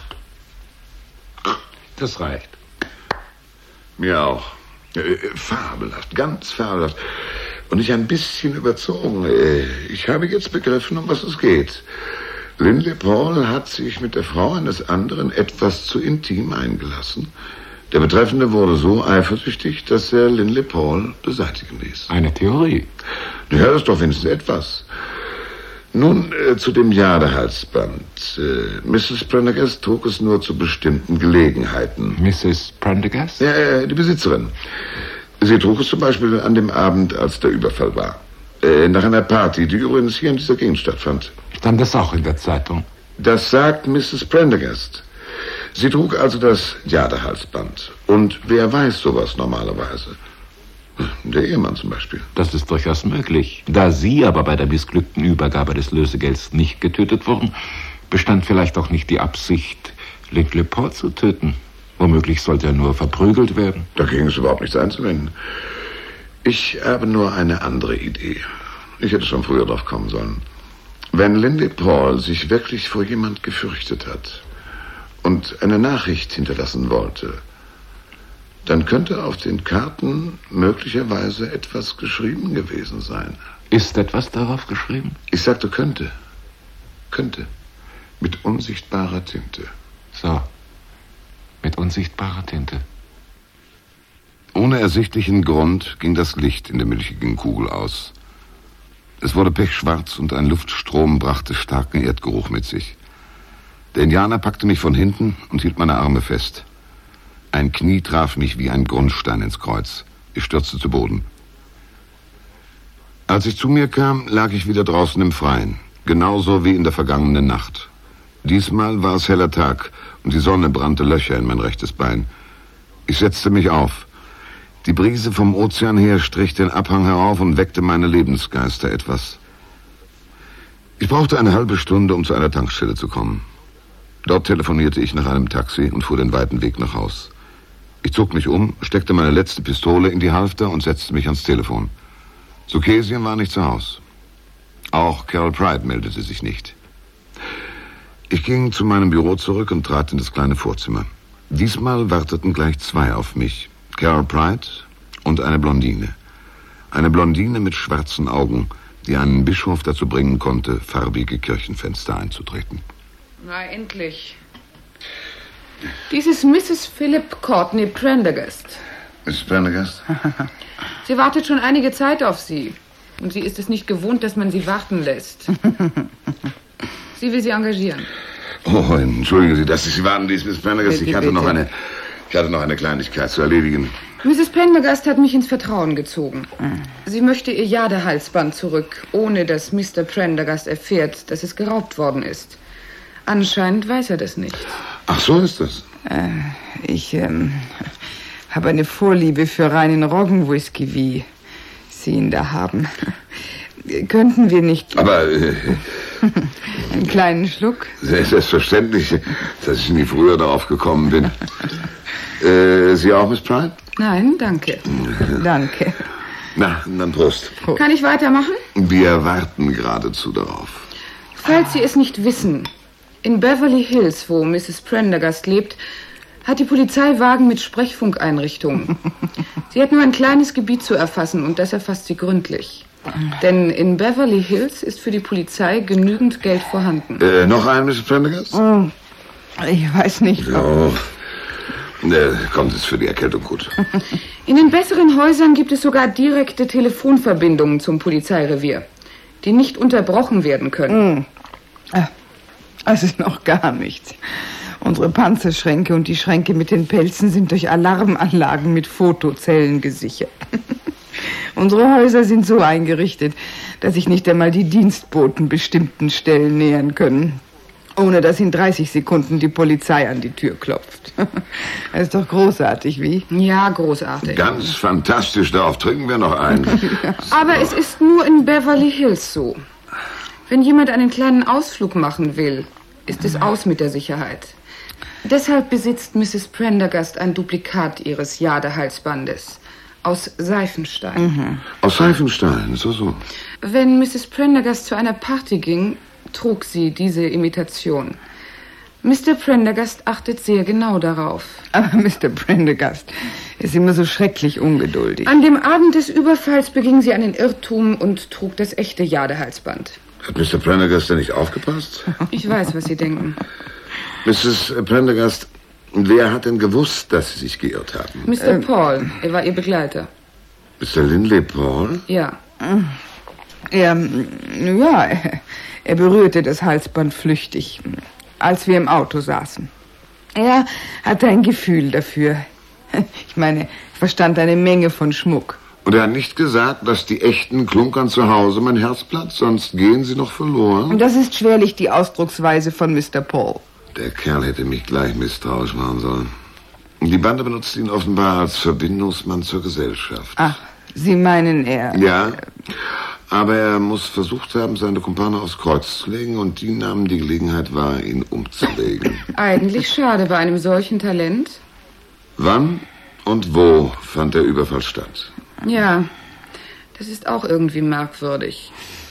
Das reicht. Mir auch. Äh, fabelhaft, ganz fabelhaft. Und ich ein bisschen überzogen. Äh, ich habe jetzt begriffen, um was es geht. Lindley Paul hat sich mit der Frau eines anderen etwas zu intim eingelassen. Der Betreffende wurde so eifersüchtig, dass er Lindley Paul beseitigen ließ. Eine Theorie. Ja, das ist doch wenigstens etwas. Nun äh, zu dem Jadehalsband. Äh, Misses Prendergast trug es nur zu bestimmten Gelegenheiten. Misses Prendergast? Ja, äh, die Besitzerin. Sie trug es zum Beispiel an dem Abend, als der Überfall war. Äh, nach einer Party, die übrigens hier in dieser Gegend stattfand. Stand das auch in der Zeitung? Das sagt Misses Prendergast. Sie trug also das Jadehalsband. Und wer weiß sowas normalerweise? Der Ehemann zum Beispiel. Das ist durchaus möglich. Da Sie aber bei der missglückten Übergabe des Lösegelds nicht getötet wurden, bestand vielleicht auch nicht die Absicht, Lindley Paul zu töten. Womöglich sollte er nur verprügelt werden. Dagegen ist überhaupt nichts einzuwenden. Ich habe nur eine andere Idee. Ich hätte schon früher drauf kommen sollen. Wenn Lindley Paul sich wirklich vor jemand gefürchtet hat und eine Nachricht hinterlassen wollte, dann könnte auf den Karten möglicherweise etwas geschrieben gewesen sein. Ist etwas darauf geschrieben? Ich sagte könnte. Könnte. Mit unsichtbarer Tinte. So. Mit unsichtbarer Tinte. Ohne ersichtlichen Grund ging das Licht in der milchigen Kugel aus. Es wurde pechschwarz und ein Luftstrom brachte starken Erdgeruch mit sich. Der Indianer packte mich von hinten und hielt meine Arme fest. Ein Knie traf mich wie ein Grundstein ins Kreuz. Ich stürzte zu Boden. Als ich zu mir kam, lag ich wieder draußen im Freien. Genauso wie in der vergangenen Nacht. Diesmal war es heller Tag und die Sonne brannte Löcher in mein rechtes Bein. Ich setzte mich auf. Die Brise vom Ozean her strich den Abhang herauf und weckte meine Lebensgeister etwas. Ich brauchte eine halbe Stunde, um zu einer Tankstelle zu kommen. Dort telefonierte ich nach einem Taxi und fuhr den weiten Weg nach Haus. Ich zog mich um, steckte meine letzte Pistole in die Halfter und setzte mich ans Telefon. Sukesin war nicht zu Haus. Auch Carol Pride meldete sich nicht. Ich ging zu meinem Büro zurück und trat in das kleine Vorzimmer. Diesmal warteten gleich zwei auf mich. Carol Pride und eine Blondine. Eine Blondine mit schwarzen Augen, die einen Bischof dazu bringen konnte, farbige Kirchenfenster einzutreten. Na, endlich. Dies ist Misses Philip Courtney Prendergast. Misses Prendergast? Sie wartet schon einige Zeit auf Sie. Und sie ist es nicht gewohnt, dass man sie warten lässt. Sie will Sie engagieren. Oh, entschuldigen Sie, dass ich Sie warten ließ, Miss Prendergast. Ich hatte noch eine, Ich hatte noch eine Kleinigkeit zu erledigen. Misses Prendergast hat mich ins Vertrauen gezogen. Sie möchte ihr Jadehalsband zurück, ohne dass Mister Prendergast erfährt, dass es geraubt worden ist. Anscheinend weiß er das nicht. Ach, so ist das. Äh, ich ähm, habe eine Vorliebe für reinen Roggenwhisky, wie Sie ihn da haben. Könnten wir nicht... Aber... Äh, einen kleinen Schluck? Selbstverständlich, dass ich nie früher darauf gekommen bin. Äh, Sie auch, Miss Pride? Nein, danke. Danke. Na, dann Prost. Prost. Kann ich weitermachen? Wir warten geradezu darauf. Falls Sie es nicht wissen, in Beverly Hills, wo Misses Prendergast lebt, hat die Polizei Wagen mit Sprechfunkeinrichtungen. Sie hat nur ein kleines Gebiet zu erfassen und das erfasst sie gründlich. Denn in Beverly Hills ist für die Polizei genügend Geld vorhanden. Äh, noch ein, Misses Prendergast? Oh, ich weiß nicht. Oh. Äh, kommt es für die Erkältung gut. In den besseren Häusern gibt es sogar direkte Telefonverbindungen zum Polizeirevier, die nicht unterbrochen werden können. Das ist noch gar nichts. Unsere Panzerschränke und die Schränke mit den Pelzen sind durch Alarmanlagen mit Fotozellen gesichert. Unsere Häuser sind so eingerichtet, dass sich nicht einmal die Dienstboten bestimmten Stellen nähern können, ohne dass in dreißig Sekunden die Polizei an die Tür klopft. Das ist doch großartig, wie? Ja, großartig. Ganz fantastisch, darauf trinken wir noch ein. Aber es ist nur in Beverly Hills so. Wenn jemand einen kleinen Ausflug machen will, ist es aus mit der Sicherheit. Deshalb besitzt Misses Prendergast ein Duplikat ihres Jadehalsbandes aus Seifenstein. Mhm. Aus Seifenstein, so, so. Wenn Misses Prendergast zu einer Party ging, trug sie diese Imitation. Mister Prendergast achtet sehr genau darauf. Aber Mister Prendergast ist immer so schrecklich ungeduldig. An dem Abend des Überfalls beging sie einen Irrtum und trug das echte Jadehalsband. Hat Mister Prendergast denn nicht aufgepasst? Ich weiß, was Sie denken. Misses Prendergast, wer hat denn gewusst, dass Sie sich geirrt haben? Mister Ähm, Paul, er war Ihr Begleiter. Mister Lindley Paul? Ja. Er, ja, er berührte das Halsband flüchtig, als wir im Auto saßen. Er hatte ein Gefühl dafür. Ich meine, er verstand eine Menge von Schmuck. Und er hat nicht gesagt, dass die echten klunkern zu Hause mein Herzblatt, sonst gehen sie noch verloren? Und das ist schwerlich die Ausdrucksweise von Mister Paul. Der Kerl hätte mich gleich misstrauisch machen sollen. Die Bande benutzt ihn offenbar als Verbindungsmann zur Gesellschaft. Ach, Sie meinen er... Ja, aber er muss versucht haben, seine Kumpane aufs Kreuz zu legen und die nahmen die Gelegenheit wahr, ihn umzulegen. Eigentlich schade bei einem solchen Talent. Wann und wo fand der Überfall statt? Ja, das ist auch irgendwie merkwürdig.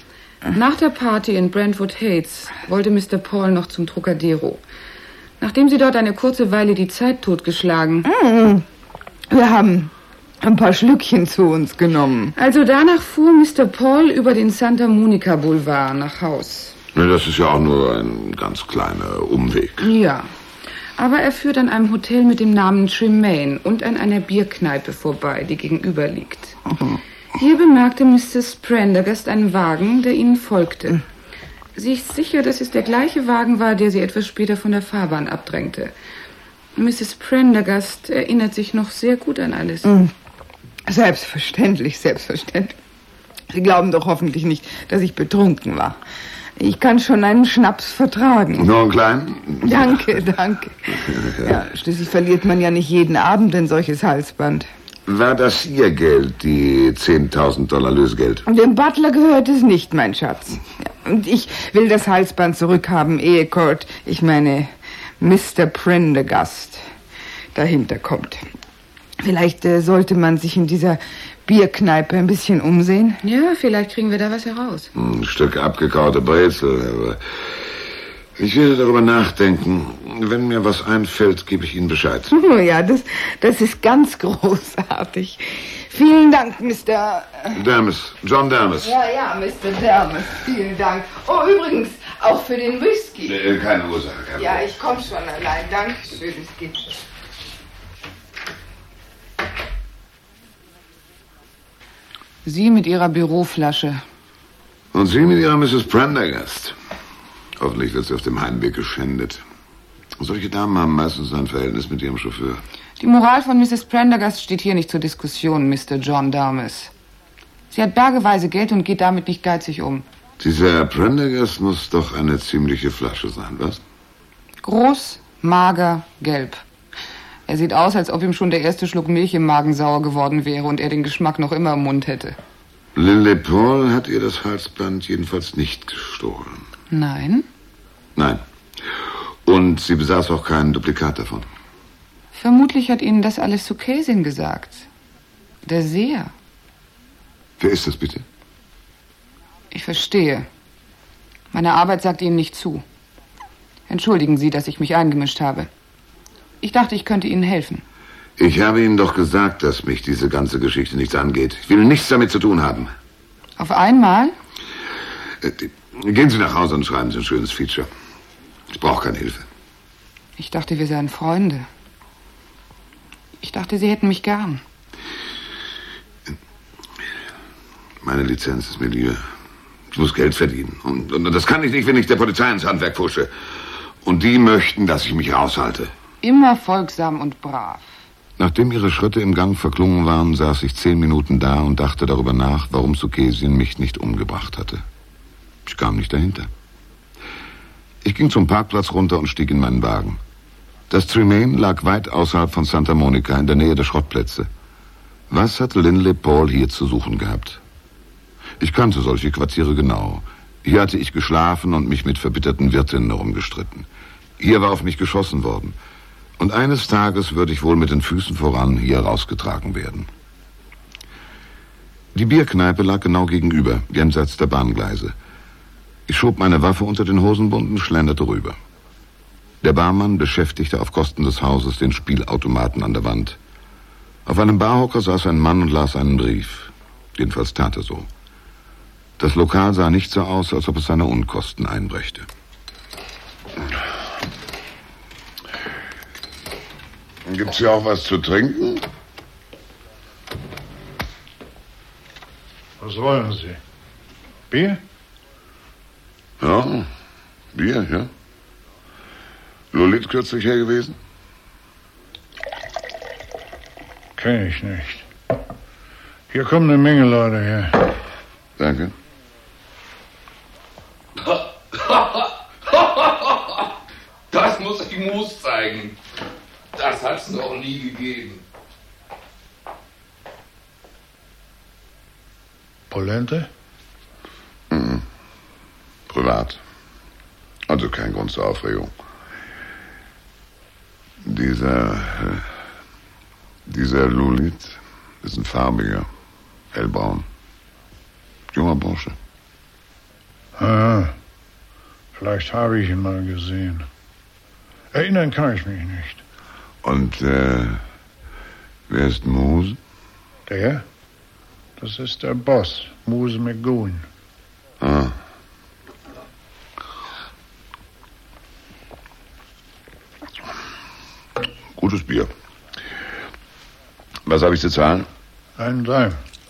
Nach der Party in Brentwood Heights wollte Mister Paul noch zum Trocadero. Nachdem sie dort eine kurze Weile die Zeit totgeschlagen... Mm, wir haben ein paar Schlückchen zu uns genommen. Also danach fuhr Mister Paul über den Santa Monica Boulevard nach Haus. Ja, das ist ja auch nur ein ganz kleiner Umweg. Ja, aber er führt an einem Hotel mit dem Namen Tremaine und an einer Bierkneipe vorbei, die gegenüber liegt. Mhm. Hier bemerkte Misses Prendergast einen Wagen, der ihnen folgte. Sie ist sicher, dass es der gleiche Wagen war, der sie etwas später von der Fahrbahn abdrängte. Misses Prendergast erinnert sich noch sehr gut an alles. Mhm. Selbstverständlich, selbstverständlich. Sie glauben doch hoffentlich nicht, dass ich betrunken war. Ich kann schon einen Schnaps vertragen. Nur einen kleinen? Danke, danke. Ja, schließlich verliert man ja nicht jeden Abend ein solches Halsband. War das Ihr Geld, die zehntausend Dollar Lösegeld? Und dem Butler gehört es nicht, mein Schatz. Ja, und ich will das Halsband zurückhaben, ehe Kurt, ich meine Mister Prendergast, dahinter kommt. Vielleicht äh, sollte man sich in dieser Bierkneipe ein bisschen umsehen. Ja, vielleicht kriegen wir da was heraus. Ein Stück abgekaute Brezel, aber ich werde darüber nachdenken. Wenn mir was einfällt, gebe ich Ihnen Bescheid. Oh ja, das, das ist ganz großartig. Vielen Dank, Mister Dermis, John Dermis. Ja, ja, Mister Dermis, vielen Dank. Oh, übrigens, auch für den Whisky. Nee, keine Ursache, keine Ja, ich komme schon allein. Dankeschön, es geht. Sie mit Ihrer Büroflasche. Und Sie mit Ihrer Misses Prendergast. Hoffentlich wird sie auf dem Heimweg geschändet. Solche Damen haben meistens ein Verhältnis mit ihrem Chauffeur. Die Moral von Misses Prendergast steht hier nicht zur Diskussion, Mister John Dalmas. Sie hat bergeweise Geld und geht damit nicht geizig um. Dieser Prendergast muss doch eine ziemliche Flasche sein, was? Groß, mager, gelb. Er sieht aus, als ob ihm schon der erste Schluck Milch im Magen sauer geworden wäre und er den Geschmack noch immer im Mund hätte. Lindley Paul hat ihr das Halsband jedenfalls nicht gestohlen. Nein? Nein. Und sie besaß auch kein Duplikat davon. Vermutlich hat Ihnen das alles Sukesin gesagt. Der Seher. Wer ist das bitte? Ich verstehe. Meine Arbeit sagt Ihnen nicht zu. Entschuldigen Sie, dass ich mich eingemischt habe. Ich dachte, ich könnte Ihnen helfen. Ich habe Ihnen doch gesagt, dass mich diese ganze Geschichte nichts angeht. Ich will nichts damit zu tun haben. Auf einmal? Gehen Sie nach Hause und schreiben Sie ein schönes Feature. Ich brauche keine Hilfe. Ich dachte, wir seien Freunde. Ich dachte, Sie hätten mich gern. Meine Lizenz ist mir lieber. Ich muss Geld verdienen. Und, und das kann ich nicht, wenn ich der Polizei ins Handwerk pfusche. Und die möchten, dass ich mich raushalte. Immer folgsam und brav. Nachdem ihre Schritte im Gang verklungen waren, saß ich zehn Minuten da und dachte darüber nach, warum Sukesin mich nicht umgebracht hatte. Ich kam nicht dahinter. Ich ging zum Parkplatz runter und stieg in meinen Wagen. Das Tremaine lag weit außerhalb von Santa Monica, in der Nähe der Schrottplätze. Was hatte Lindley Paul hier zu suchen gehabt? Ich kannte solche Quartiere genau. Hier hatte ich geschlafen und mich mit verbitterten Wirtinnen herumgestritten. Hier war auf mich geschossen worden. Und eines Tages würde ich wohl mit den Füßen voran hier rausgetragen werden. Die Bierkneipe lag genau gegenüber, jenseits der Bahngleise. Ich schob meine Waffe unter den Hosenbund und schlenderte rüber. Der Barmann beschäftigte auf Kosten des Hauses den Spielautomaten an der Wand. Auf einem Barhocker saß ein Mann und las einen Brief. Jedenfalls tat er so. Das Lokal sah nicht so aus, als ob es seine Unkosten einbrächte. Gibt's hier auch was zu trinken? Was wollen Sie? Bier? Ja, Bier, ja. Lolit kürzlich her gewesen? Kenn ich nicht. Hier kommen eine Menge Leute her. Danke. Das muss ich Moos zeigen. Das hat's noch nie gegeben. Polente? Mhm. Privat. Also kein Grund zur Aufregung. Dieser, äh, dieser Lulit ist ein farbiger, hellbraun. Junger Bursche. Ah, vielleicht habe ich ihn mal gesehen. Erinnern kann ich mich nicht. Und, äh, wer ist Moose? Der? Das ist der Boss, Moose McGowan. Ah. Gutes Bier. Was habe ich zu zahlen? Einen Dime.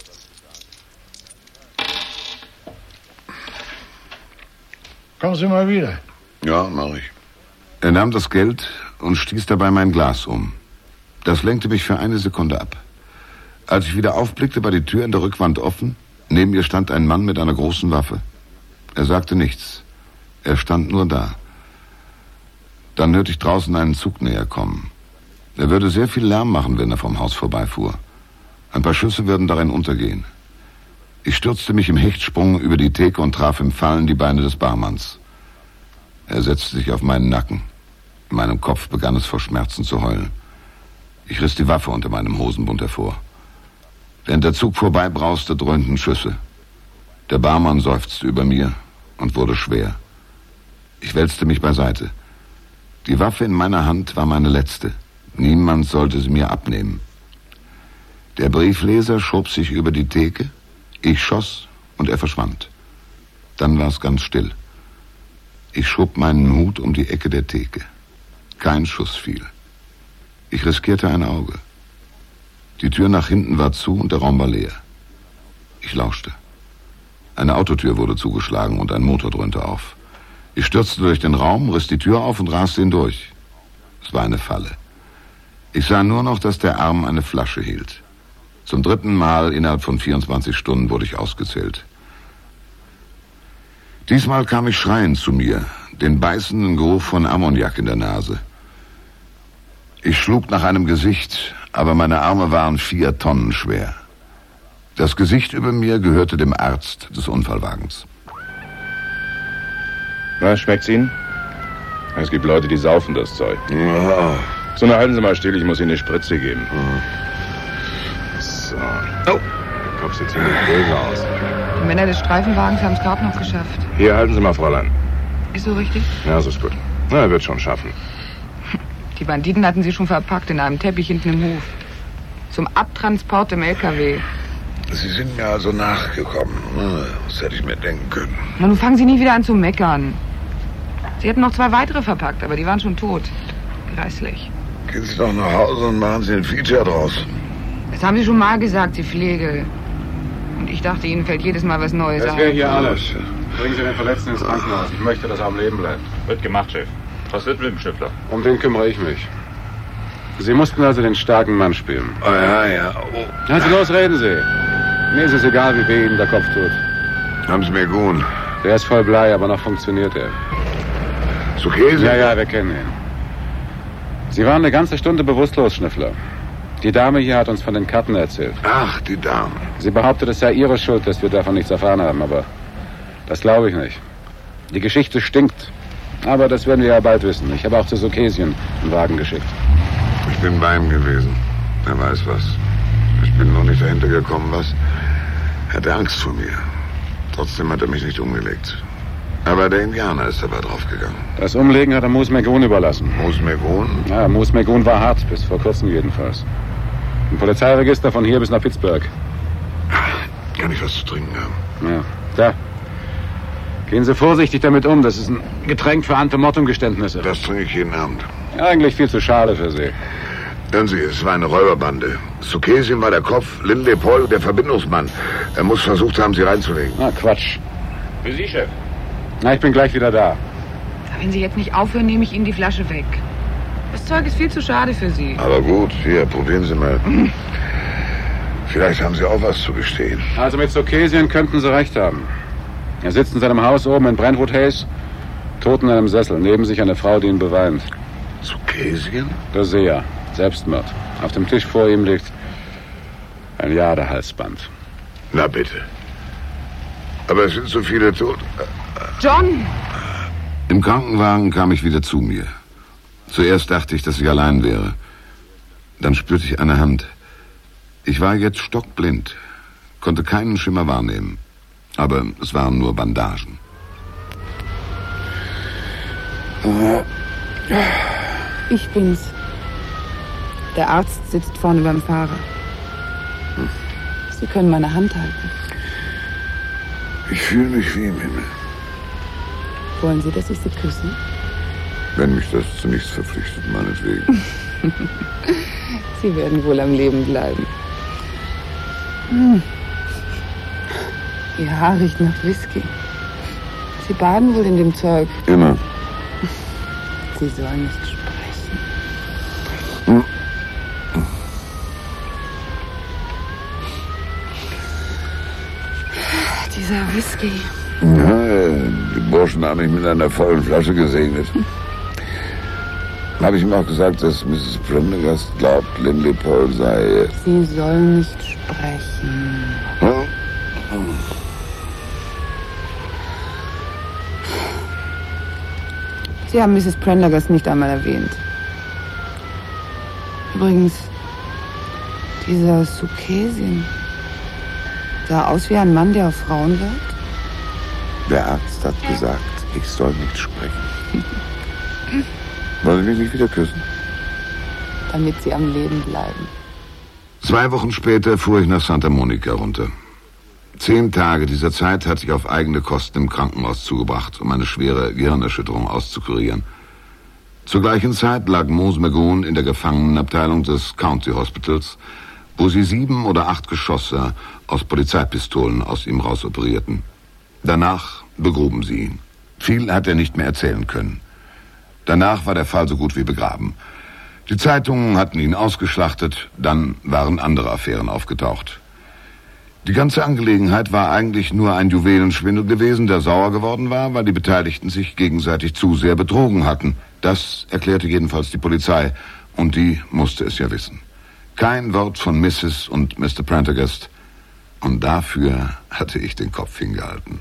Kommen Sie mal wieder. Ja, mache ich. Er nahm das Geld und stieß dabei mein Glas um. Das lenkte mich für eine Sekunde ab. Als ich wieder aufblickte, war die Tür in der Rückwand offen. Neben ihr stand ein Mann mit einer großen Waffe. Er sagte nichts. Er stand nur da. Dann hörte ich draußen einen Zug näher kommen. Er würde sehr viel Lärm machen, wenn er vom Haus vorbeifuhr. Ein paar Schüsse würden darin untergehen. Ich stürzte mich im Hechtsprung über die Theke und traf im Fallen die Beine des Barmanns. Er setzte sich auf meinen Nacken. In meinem Kopf begann es vor Schmerzen zu heulen. Ich riss die Waffe unter meinem Hosenbund hervor. Während der Zug vorbeibrauste, dröhnten Schüsse. Der Barmann seufzte über mir und wurde schwer. Ich wälzte mich beiseite. Die Waffe in meiner Hand war meine letzte. Niemand sollte sie mir abnehmen. Der Briefleser schob sich über die Theke. Ich schoss und er verschwand. Dann war es ganz still. Ich schob meinen Hut um die Ecke der Theke. Kein Schuss fiel. Ich riskierte ein Auge. Die Tür nach hinten war zu und der Raum war leer. Ich lauschte. Eine Autotür wurde zugeschlagen und ein Motor dröhnte auf. Ich stürzte durch den Raum, riss die Tür auf und raste hindurch. Es war eine Falle. Ich sah nur noch, dass der Arm eine Flasche hielt. Zum dritten Mal innerhalb von vierundzwanzig Stunden wurde ich ausgezählt. Diesmal kam ich schreiend zu mir, den beißenden Geruch von Ammoniak in der Nase. Ich schlug nach einem Gesicht, aber meine Arme waren vier Tonnen schwer. Das Gesicht über mir gehörte dem Arzt des Unfallwagens. Was, schmeckt's Ihnen? Es gibt Leute, die saufen das Zeug. Ja. So, na, halten Sie mal still, ich muss Ihnen eine Spritze geben. Mhm. So. Oh, der Kopf sieht ziemlich böse aus. Die Männer des Streifenwagens haben es gerade noch geschafft. Hier, halten Sie mal, Fräulein. Ist so richtig? Ja, so ist gut. Na, er wird schon schaffen. Die Banditen hatten sie schon verpackt in einem Teppich hinten im Hof. Zum Abtransport im L K W. Sie sind mir also nachgekommen. Das hätte ich mir denken können. Na, nun fangen Sie nie wieder an zu meckern. Sie hätten noch zwei weitere verpackt, aber die waren schon tot. Grässlich. Gehen Sie doch nach Hause und machen Sie ein Feature draus. Das haben Sie schon mal gesagt, Sie Pflege. Und ich dachte, Ihnen fällt jedes Mal was Neues ein. Das wäre hier alles. Bringen Sie den Verletzten ins Krankenhaus. Ich möchte, dass er am Leben bleibt. Wird gemacht, Chef. Was wird mit dem Schiffler? Um den kümmere ich mich. Sie mussten also den starken Mann spielen. Oh ja, ja. Oh. Also los, reden Sie. Mir ist es egal, wie weh Ihnen der Kopf tut. Haben Sie mir gut. Der ist voll Blei, aber noch funktioniert er. Ist okay, Sie? Ja, ja, wir kennen ihn. Sie waren eine ganze Stunde bewusstlos, Schnüffler. Die Dame hier hat uns von den Karten erzählt. Ach, die Dame. Sie behauptet, es sei ihre Schuld, dass wir davon nichts erfahren haben, aber das glaube ich nicht. Die Geschichte stinkt. Aber das werden wir ja bald wissen. Ich habe auch zu Sokesien einen Wagen geschickt. Ich bin bei ihm gewesen. Er weiß was. Ich bin noch nicht dahinter gekommen, was. Er hatte Angst vor mir. Trotzdem hat er mich nicht umgelegt. Aber der Indianer ist dabei draufgegangen. Das Umlegen hat er Moose McGoon überlassen. Moose McGoon? Ja, Moose McGoon war hart, bis vor kurzem jedenfalls. Ein Polizeiregister von hier bis nach Pittsburgh. Kann ich was zu trinken haben? Ja, da. Gehen Sie vorsichtig damit um. Das ist ein Getränk für Antemortem-Geständnisse. Das trinke ich jeden Abend. Eigentlich viel zu schade für Sie. Hören Sie, es war eine Räuberbande. Sukesien war der Kopf, Lindley Paul der Verbindungsmann. Er muss versucht haben, sie reinzulegen. Na, Quatsch. Für Sie, Chef. Na, ich bin gleich wieder da. Wenn Sie jetzt nicht aufhören, nehme ich Ihnen die Flasche weg. Das Zeug ist viel zu schade für Sie. Aber gut, hier, probieren Sie mal. Vielleicht haben Sie auch was zu gestehen. Also mit Sokesien könnten Sie recht haben. Er sitzt in seinem Haus oben in Brentwood Hayes, tot in einem Sessel, neben sich eine Frau, die ihn beweint. Sokesien? Der Seher, Selbstmord. Auf dem Tisch vor ihm liegt ein Jadehalsband. Na bitte. Aber es sind so viele tot. John! Im Krankenwagen kam ich wieder zu mir. Zuerst dachte ich, dass ich allein wäre. Dann spürte ich eine Hand. Ich war jetzt stockblind, konnte keinen Schimmer wahrnehmen. Aber es waren nur Bandagen. Ich bin's. Der Arzt sitzt vorne beim Fahrer. Sie können meine Hand halten. Ich fühle mich wie im Himmel. Wollen Sie, dass ich Sie küsse? Wenn mich das zu nichts verpflichtet, meinetwegen. Sie werden wohl am Leben bleiben. Hm. Ihr Haar riecht nach Whisky. Sie baden wohl in dem Zeug. Immer. Sie sollen nicht sprechen. Hm. Dieser Whisky. Ja, die Burschen haben mich mit einer vollen Flasche gesegnet. Habe ich ihm auch gesagt, dass Misses Prendergast glaubt, Lindley Paul sei... Sie sollen nicht sprechen. Hm? Sie haben Misses Prendergast nicht einmal erwähnt. Übrigens, dieser Sukesien sah aus wie ein Mann, der auf Frauen wird. Der Arzt hat gesagt, ich soll nicht sprechen. Wollen Sie mich nicht wieder küssen? Damit Sie am Leben bleiben. Zwei Wochen später fuhr ich nach Santa Monica runter. Zehn Tage dieser Zeit hatte ich auf eigene Kosten im Krankenhaus zugebracht, um eine schwere Gehirnerschütterung auszukurieren. Zur gleichen Zeit lag Moose McGoon in der Gefangenenabteilung des County Hospitals, wo sie sieben oder acht Geschosse aus Polizeipistolen aus ihm rausoperierten. Danach begruben sie ihn. Viel hat er nicht mehr erzählen können. Danach war der Fall so gut wie begraben. Die Zeitungen hatten ihn ausgeschlachtet, dann waren andere Affären aufgetaucht. Die ganze Angelegenheit war eigentlich nur ein Juwelenschwindel gewesen, der sauer geworden war, weil die Beteiligten sich gegenseitig zu sehr betrogen hatten. Das erklärte jedenfalls die Polizei, und die musste es ja wissen. Kein Wort von Missus und Mister Prendergast, und dafür hatte ich den Kopf hingehalten.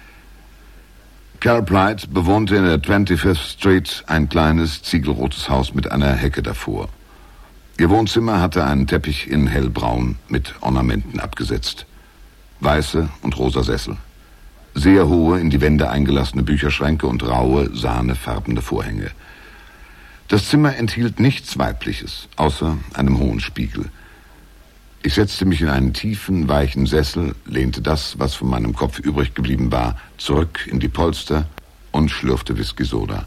Carol Pride bewohnte in der twenty-fifth Street ein kleines, ziegelrotes Haus mit einer Hecke davor. Ihr Wohnzimmer hatte einen Teppich in hellbraun mit Ornamenten abgesetzt. Weiße und rosa Sessel. Sehr hohe, in die Wände eingelassene Bücherschränke und raue, sahnefarbene Vorhänge. Das Zimmer enthielt nichts Weibliches, außer einem hohen Spiegel. Ich setzte mich in einen tiefen, weichen Sessel, lehnte das, was von meinem Kopf übrig geblieben war, zurück in die Polster und schlürfte Whisky-Soda.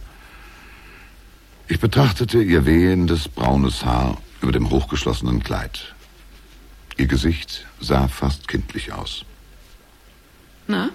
Ich betrachtete ihr wehendes, braunes Haar über dem hochgeschlossenen Kleid. Ihr Gesicht sah fast kindlich aus. Na?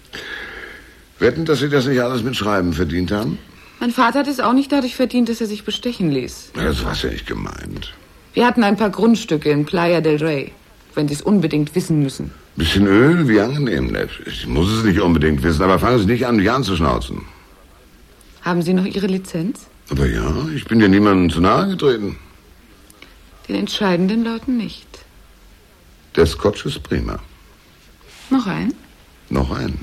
Wetten, dass Sie das nicht alles mit Schreiben verdient haben? Mein Vater hat es auch nicht dadurch verdient, dass er sich bestechen ließ. Das war's ja nicht gemeint. Wir hatten ein paar Grundstücke in Playa del Rey, wenn Sie es unbedingt wissen müssen. Bisschen Öl, wie angenehm, nett. Ich muss es nicht unbedingt wissen, aber fangen Sie nicht an, mich anzuschnauzen. Haben Sie noch Ihre Lizenz? Aber ja, ich bin ja niemandem zu nahe getreten. Den entscheidenden Leuten nicht. Der Scotch ist prima. Noch ein? Noch ein.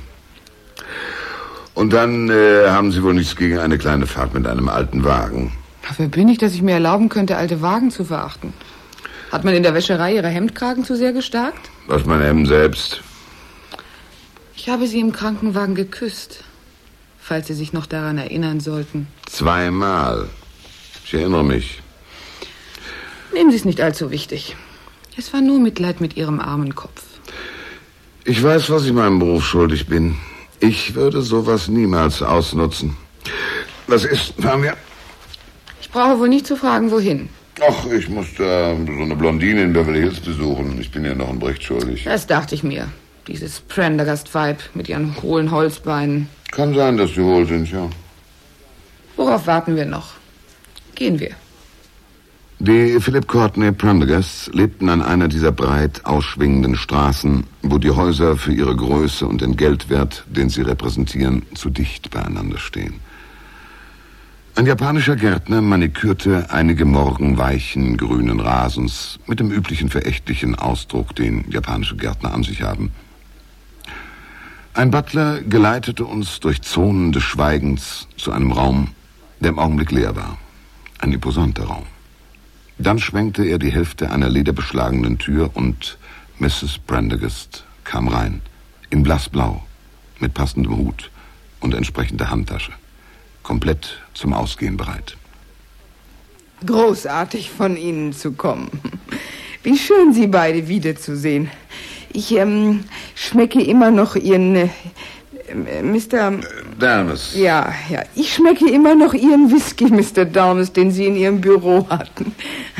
Und dann äh, haben Sie wohl nichts gegen eine kleine Fahrt mit einem alten Wagen. Wer bin ich, dass ich mir erlauben könnte, alte Wagen zu verachten? Hat man in der Wäscherei Ihre Hemdkragen zu sehr gestarkt? Was mein Hemd selbst. Ich habe Sie im Krankenwagen geküsst, falls Sie sich noch daran erinnern sollten. Zweimal. Ich erinnere mich. Nehmen Sie es nicht allzu wichtig. Es war nur Mitleid mit Ihrem armen Kopf. Ich weiß, was ich meinem Beruf schuldig bin. Ich würde sowas niemals ausnutzen. Was ist, fahren wir? Ich brauche wohl nicht zu fragen, wohin. Ach, ich musste äh, so eine Blondine in Beverly Hills besuchen. Ich bin ja noch einen Bericht schuldig. Das dachte ich mir. Dieses Prendergast-Weib mit ihren hohlen Holzbeinen. Kann sein, dass sie hohl sind, ja. Worauf warten wir noch? Gehen wir. Die Philip Courtney Prendergasts lebten an einer dieser breit ausschwingenden Straßen, wo die Häuser für ihre Größe und den Geldwert, den sie repräsentieren, zu dicht beieinander stehen. Ein japanischer Gärtner manikürte einige Morgen weichen, grünen Rasens mit dem üblichen verächtlichen Ausdruck, den japanische Gärtner an sich haben. Ein Butler geleitete uns durch Zonen des Schweigens zu einem Raum, der im Augenblick leer war. Ein imposanter Raum. Dann schwenkte er die Hälfte einer lederbeschlagenen Tür und Missus Prendergast kam rein, in blassblau, mit passendem Hut und entsprechender Handtasche. Komplett zum Ausgehen bereit. Großartig von Ihnen zu kommen. Wie schön, Sie beide wiederzusehen. Ich ähm, schmecke immer noch Ihren... Äh, Mister Dalmas. Ja, ja. Ich schmecke immer noch Ihren Whisky, Mister Dalmas, den Sie in Ihrem Büro hatten.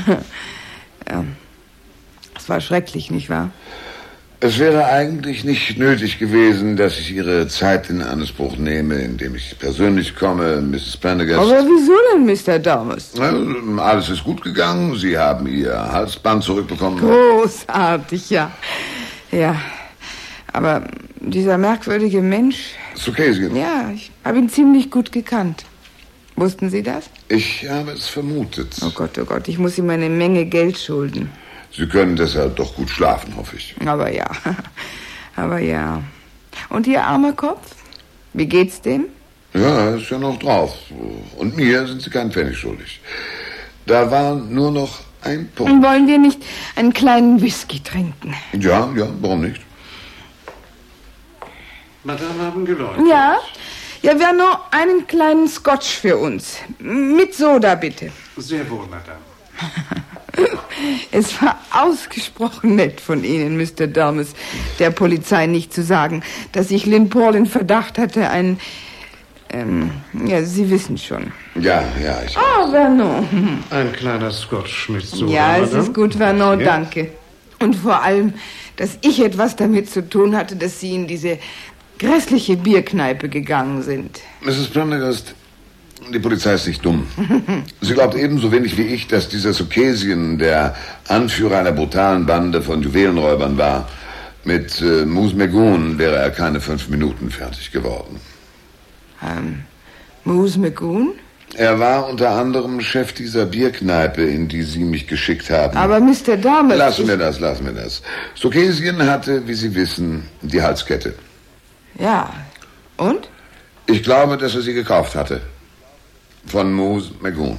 Ja. Es war schrecklich, nicht wahr? Es wäre eigentlich nicht nötig gewesen, dass ich Ihre Zeit in Anspruch nehme, indem ich persönlich komme, Missus Prendergast. Aber wieso denn, Mister Dalmas? Ja, alles ist gut gegangen. Sie haben Ihr Halsband zurückbekommen. Großartig, ja. Ja. Aber dieser merkwürdige Mensch... Sukezian? Ja, ich habe ihn ziemlich gut gekannt. Wussten Sie das? Ich habe es vermutet. Oh Gott, oh Gott, ich muss ihm eine Menge Geld schulden. Sie können deshalb doch gut schlafen, hoffe ich. Aber ja, aber ja. Und Ihr armer Kopf? Wie geht's dem? Ja, er ist ja noch drauf. Und mir sind Sie keinen Pfennig schuldig. Da war nur noch ein Punkt. Wollen wir nicht einen kleinen Whisky trinken? Ja, ja, warum nicht? Madame haben geläutet. Ja, ja, wir haben nur einen kleinen Scotch für uns. Mit Soda, bitte. Sehr wohl, Madame. Es war ausgesprochen nett von Ihnen, Mister Dalmas, der Polizei nicht zu sagen, dass ich Lynn Paul in Verdacht hatte, ein... Ähm, ja, Sie wissen schon. Ja, ja, ich weiß. Oh, Vernon. Ein kleiner Scotch mit Soda, Ja, es Madame. ist gut, Vernon, Ja. danke. Und vor allem, dass ich etwas damit zu tun hatte, dass Sie in diese grässliche Bierkneipe gegangen sind. Missus Prendergast, Die Polizei ist nicht dumm. Sie glaubt ebenso wenig wie ich, dass dieser Sukesien der Anführer einer brutalen Bande von Juwelenräubern war. Mit äh, Moose McGoon wäre er keine fünf Minuten fertig geworden. Ähm, Moose McGoon? Er war unter anderem Chef dieser Bierkneipe, in die Sie mich geschickt haben. Aber Mister Dahmer... Lassen wir das, lassen wir das. Sukesien hatte, wie Sie wissen, die Halskette. Ja, und? Ich glaube, dass er sie gekauft hatte. Von Moose McGoon.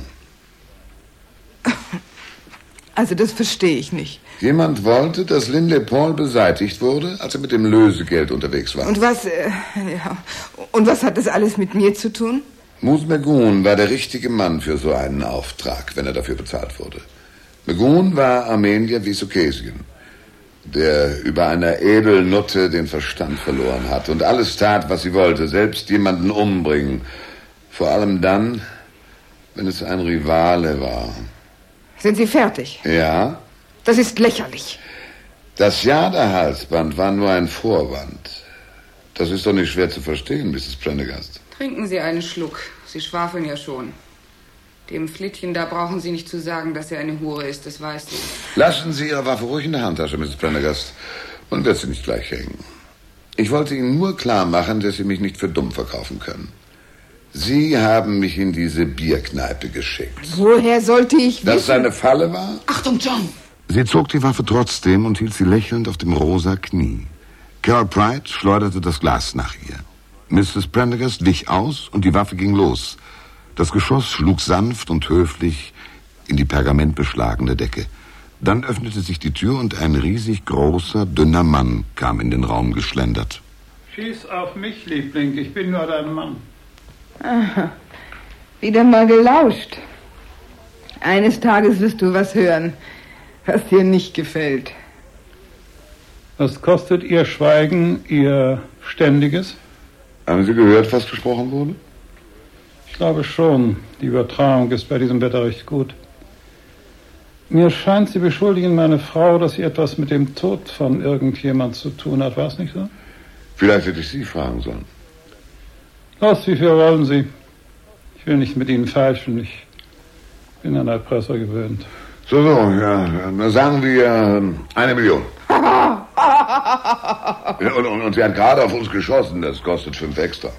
Also das verstehe ich nicht. Jemand wollte, dass Linley Paul beseitigt wurde, als er mit dem Lösegeld unterwegs war. Und was, äh, ja, und was hat das alles mit mir zu tun? Moose McGoon war der richtige Mann für so einen Auftrag, wenn er dafür bezahlt wurde. McGoon war Armenier wie Sukesien, der über einer Edelnutte den Verstand verloren hat und alles tat, was sie wollte, selbst jemanden umbringen. Vor allem dann, wenn es ein Rivale war. Sind Sie fertig? Ja. Das ist lächerlich. Das Jada-Halsband war nur ein Vorwand. Das ist doch nicht schwer zu verstehen, Misses Prendergast. Trinken Sie einen Schluck. Sie schwafeln ja schon. Dem Flittchen da brauchen Sie nicht zu sagen, dass er eine Hure ist, das weiß sie. Lassen Sie Ihre Waffe ruhig in der Handtasche, Misses Prendergast. Man wird sie nicht gleich hängen. Ich wollte Ihnen nur klar machen, dass Sie mich nicht für dumm verkaufen können. Sie haben mich in diese Bierkneipe geschickt. Woher sollte ich wissen? Dass es eine Falle war? Achtung, John! Sie zog die Waffe trotzdem und hielt sie lächelnd auf dem rosa Knie. Carol Pride schleuderte das Glas nach ihr. Misses Prendergast wich aus und die Waffe ging los. Das Geschoss schlug sanft und höflich in die pergamentbeschlagene Decke. Dann öffnete sich die Tür und ein riesig großer, dünner Mann kam in den Raum geschlendert. Schieß auf mich, Liebling, ich bin nur dein Mann. Aha. Wieder mal gelauscht. Eines Tages wirst du was hören, was dir nicht gefällt. Was kostet Ihr Schweigen, Ihr Ständiges? Haben Sie gehört, was gesprochen wurde? Ich glaube schon. Die Übertragung ist bei diesem Wetter recht gut. Mir scheint, Sie beschuldigen meine Frau, dass sie etwas mit dem Tod von irgendjemand zu tun hat. War es nicht so? Vielleicht hätte ich Sie fragen sollen. Los, wie viel wollen Sie? Ich will nicht mit Ihnen feilschen. Ich bin an Erpresser gewöhnt. So, so, ja. Na, sagen wir äh, eine Million. Ja, und, und, und sie hat gerade auf uns geschossen. Das kostet fünf extra.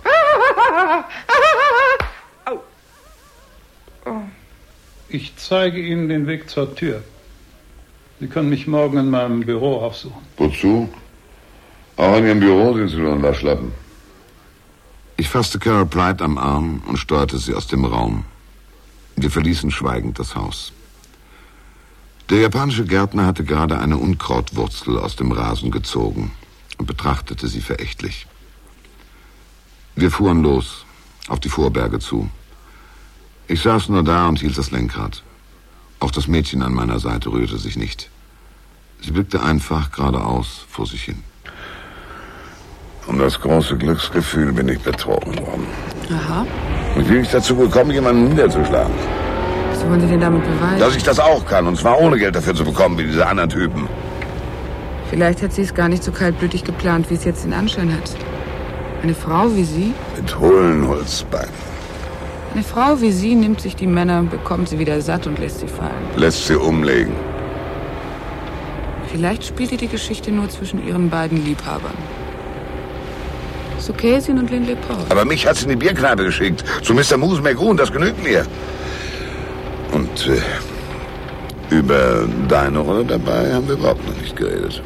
Ich zeige Ihnen den Weg zur Tür. Sie können mich morgen in meinem Büro aufsuchen. Wozu? Auch in Ihrem Büro sind Sie nur ein Waschlappen. Ich fasste Carol Pride am Arm und steuerte sie aus dem Raum. Wir verließen schweigend das Haus. Der japanische Gärtner hatte gerade eine Unkrautwurzel aus dem Rasen gezogen und betrachtete sie verächtlich. Wir fuhren los, auf die Vorberge zu. Ich saß nur da und hielt das Lenkrad. Auch das Mädchen an meiner Seite rührte sich nicht. Sie blickte einfach geradeaus vor sich hin. Um das große Glücksgefühl bin ich betrogen worden. Aha. Und wie bin ich dazu gekommen, jemanden niederzuschlagen? Was wollen Sie denn damit beweisen? Dass ich das auch kann, und zwar ohne Geld dafür zu bekommen, wie diese anderen Typen. Vielleicht hat sie es gar nicht so kaltblütig geplant, wie es jetzt den Anschein hat. Eine Frau wie Sie? Mit hohlen Holzbeinen. Eine Frau wie Sie nimmt sich die Männer, bekommt sie wieder satt und lässt sie fallen. Lässt sie umlegen. Vielleicht spielte die Geschichte nur zwischen ihren beiden Liebhabern. Sukesien und Linley Paul. Aber mich hat sie in die Bierkneipe geschickt. Zu Mister Moose McGoon, das genügt mir. Und äh, über deine Rolle dabei haben wir überhaupt noch nicht geredet.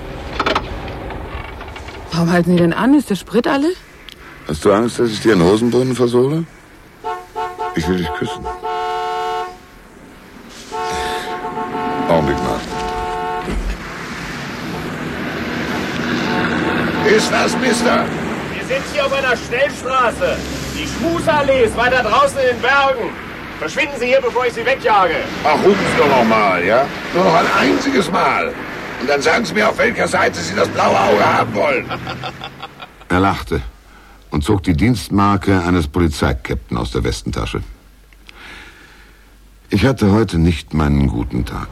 Warum halten Sie denn an? Ist der Sprit alle? Hast du Angst, dass ich dir einen Hosenboden versohle? Ich will dich küssen. Augenblick mal. Ist das, Mister? Wir sind hier auf einer Schnellstraße. Die Schmusallee ist weiter draußen in den Bergen. Verschwinden Sie hier, bevor ich Sie wegjage. Ach, rufen Sie doch noch mal, ja? Nur noch ein einziges Mal. Und dann sagen Sie mir, auf welcher Seite Sie das blaue Auge haben wollen. Er lachte und zog die Dienstmarke eines Polizeikapitän aus der Westentasche. Ich hatte heute nicht meinen guten Tag.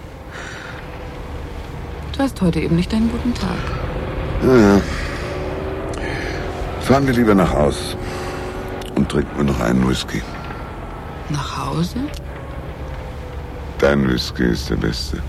Du hast heute eben nicht deinen guten Tag. Ja. Fahren wir lieber nach Haus und trinken wir noch einen Whisky. Nach Hause? Dein Whisky ist der beste.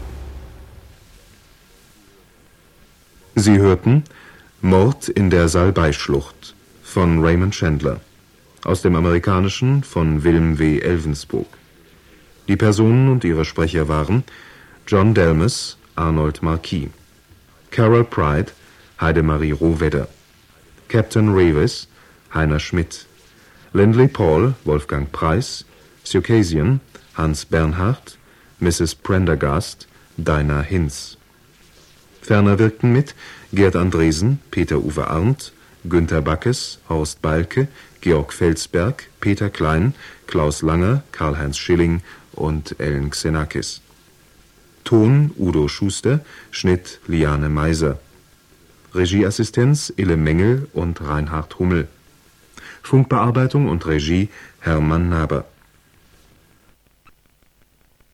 Sie hörten Mord in der Salbei-Schlucht von Raymond Chandler, aus dem Amerikanischen von Willem W. Elvensburg. Die Personen und ihre Sprecher waren John Delmas, Arnold Marquis, Carol Pride, Heidemarie Rohwedder, Captain Revis, Heiner Schmidt, Lindley Paul, Wolfgang Preis, Circassian, Hans Bernhard, Misses Prendergast, Dinah Hinz. Ferner wirkten mit Gerd Andresen, Peter-Uwe Arndt, Günter Backes, Horst Balke, Georg Felsberg, Peter Klein, Klaus Langer, Karl-Heinz Schilling und Ellen Xenakis. Ton Udo Schuster, Schnitt Liane Meiser. Regieassistenz Ille Mengel und Reinhard Hummel. Funkbearbeitung und Regie Hermann Naber.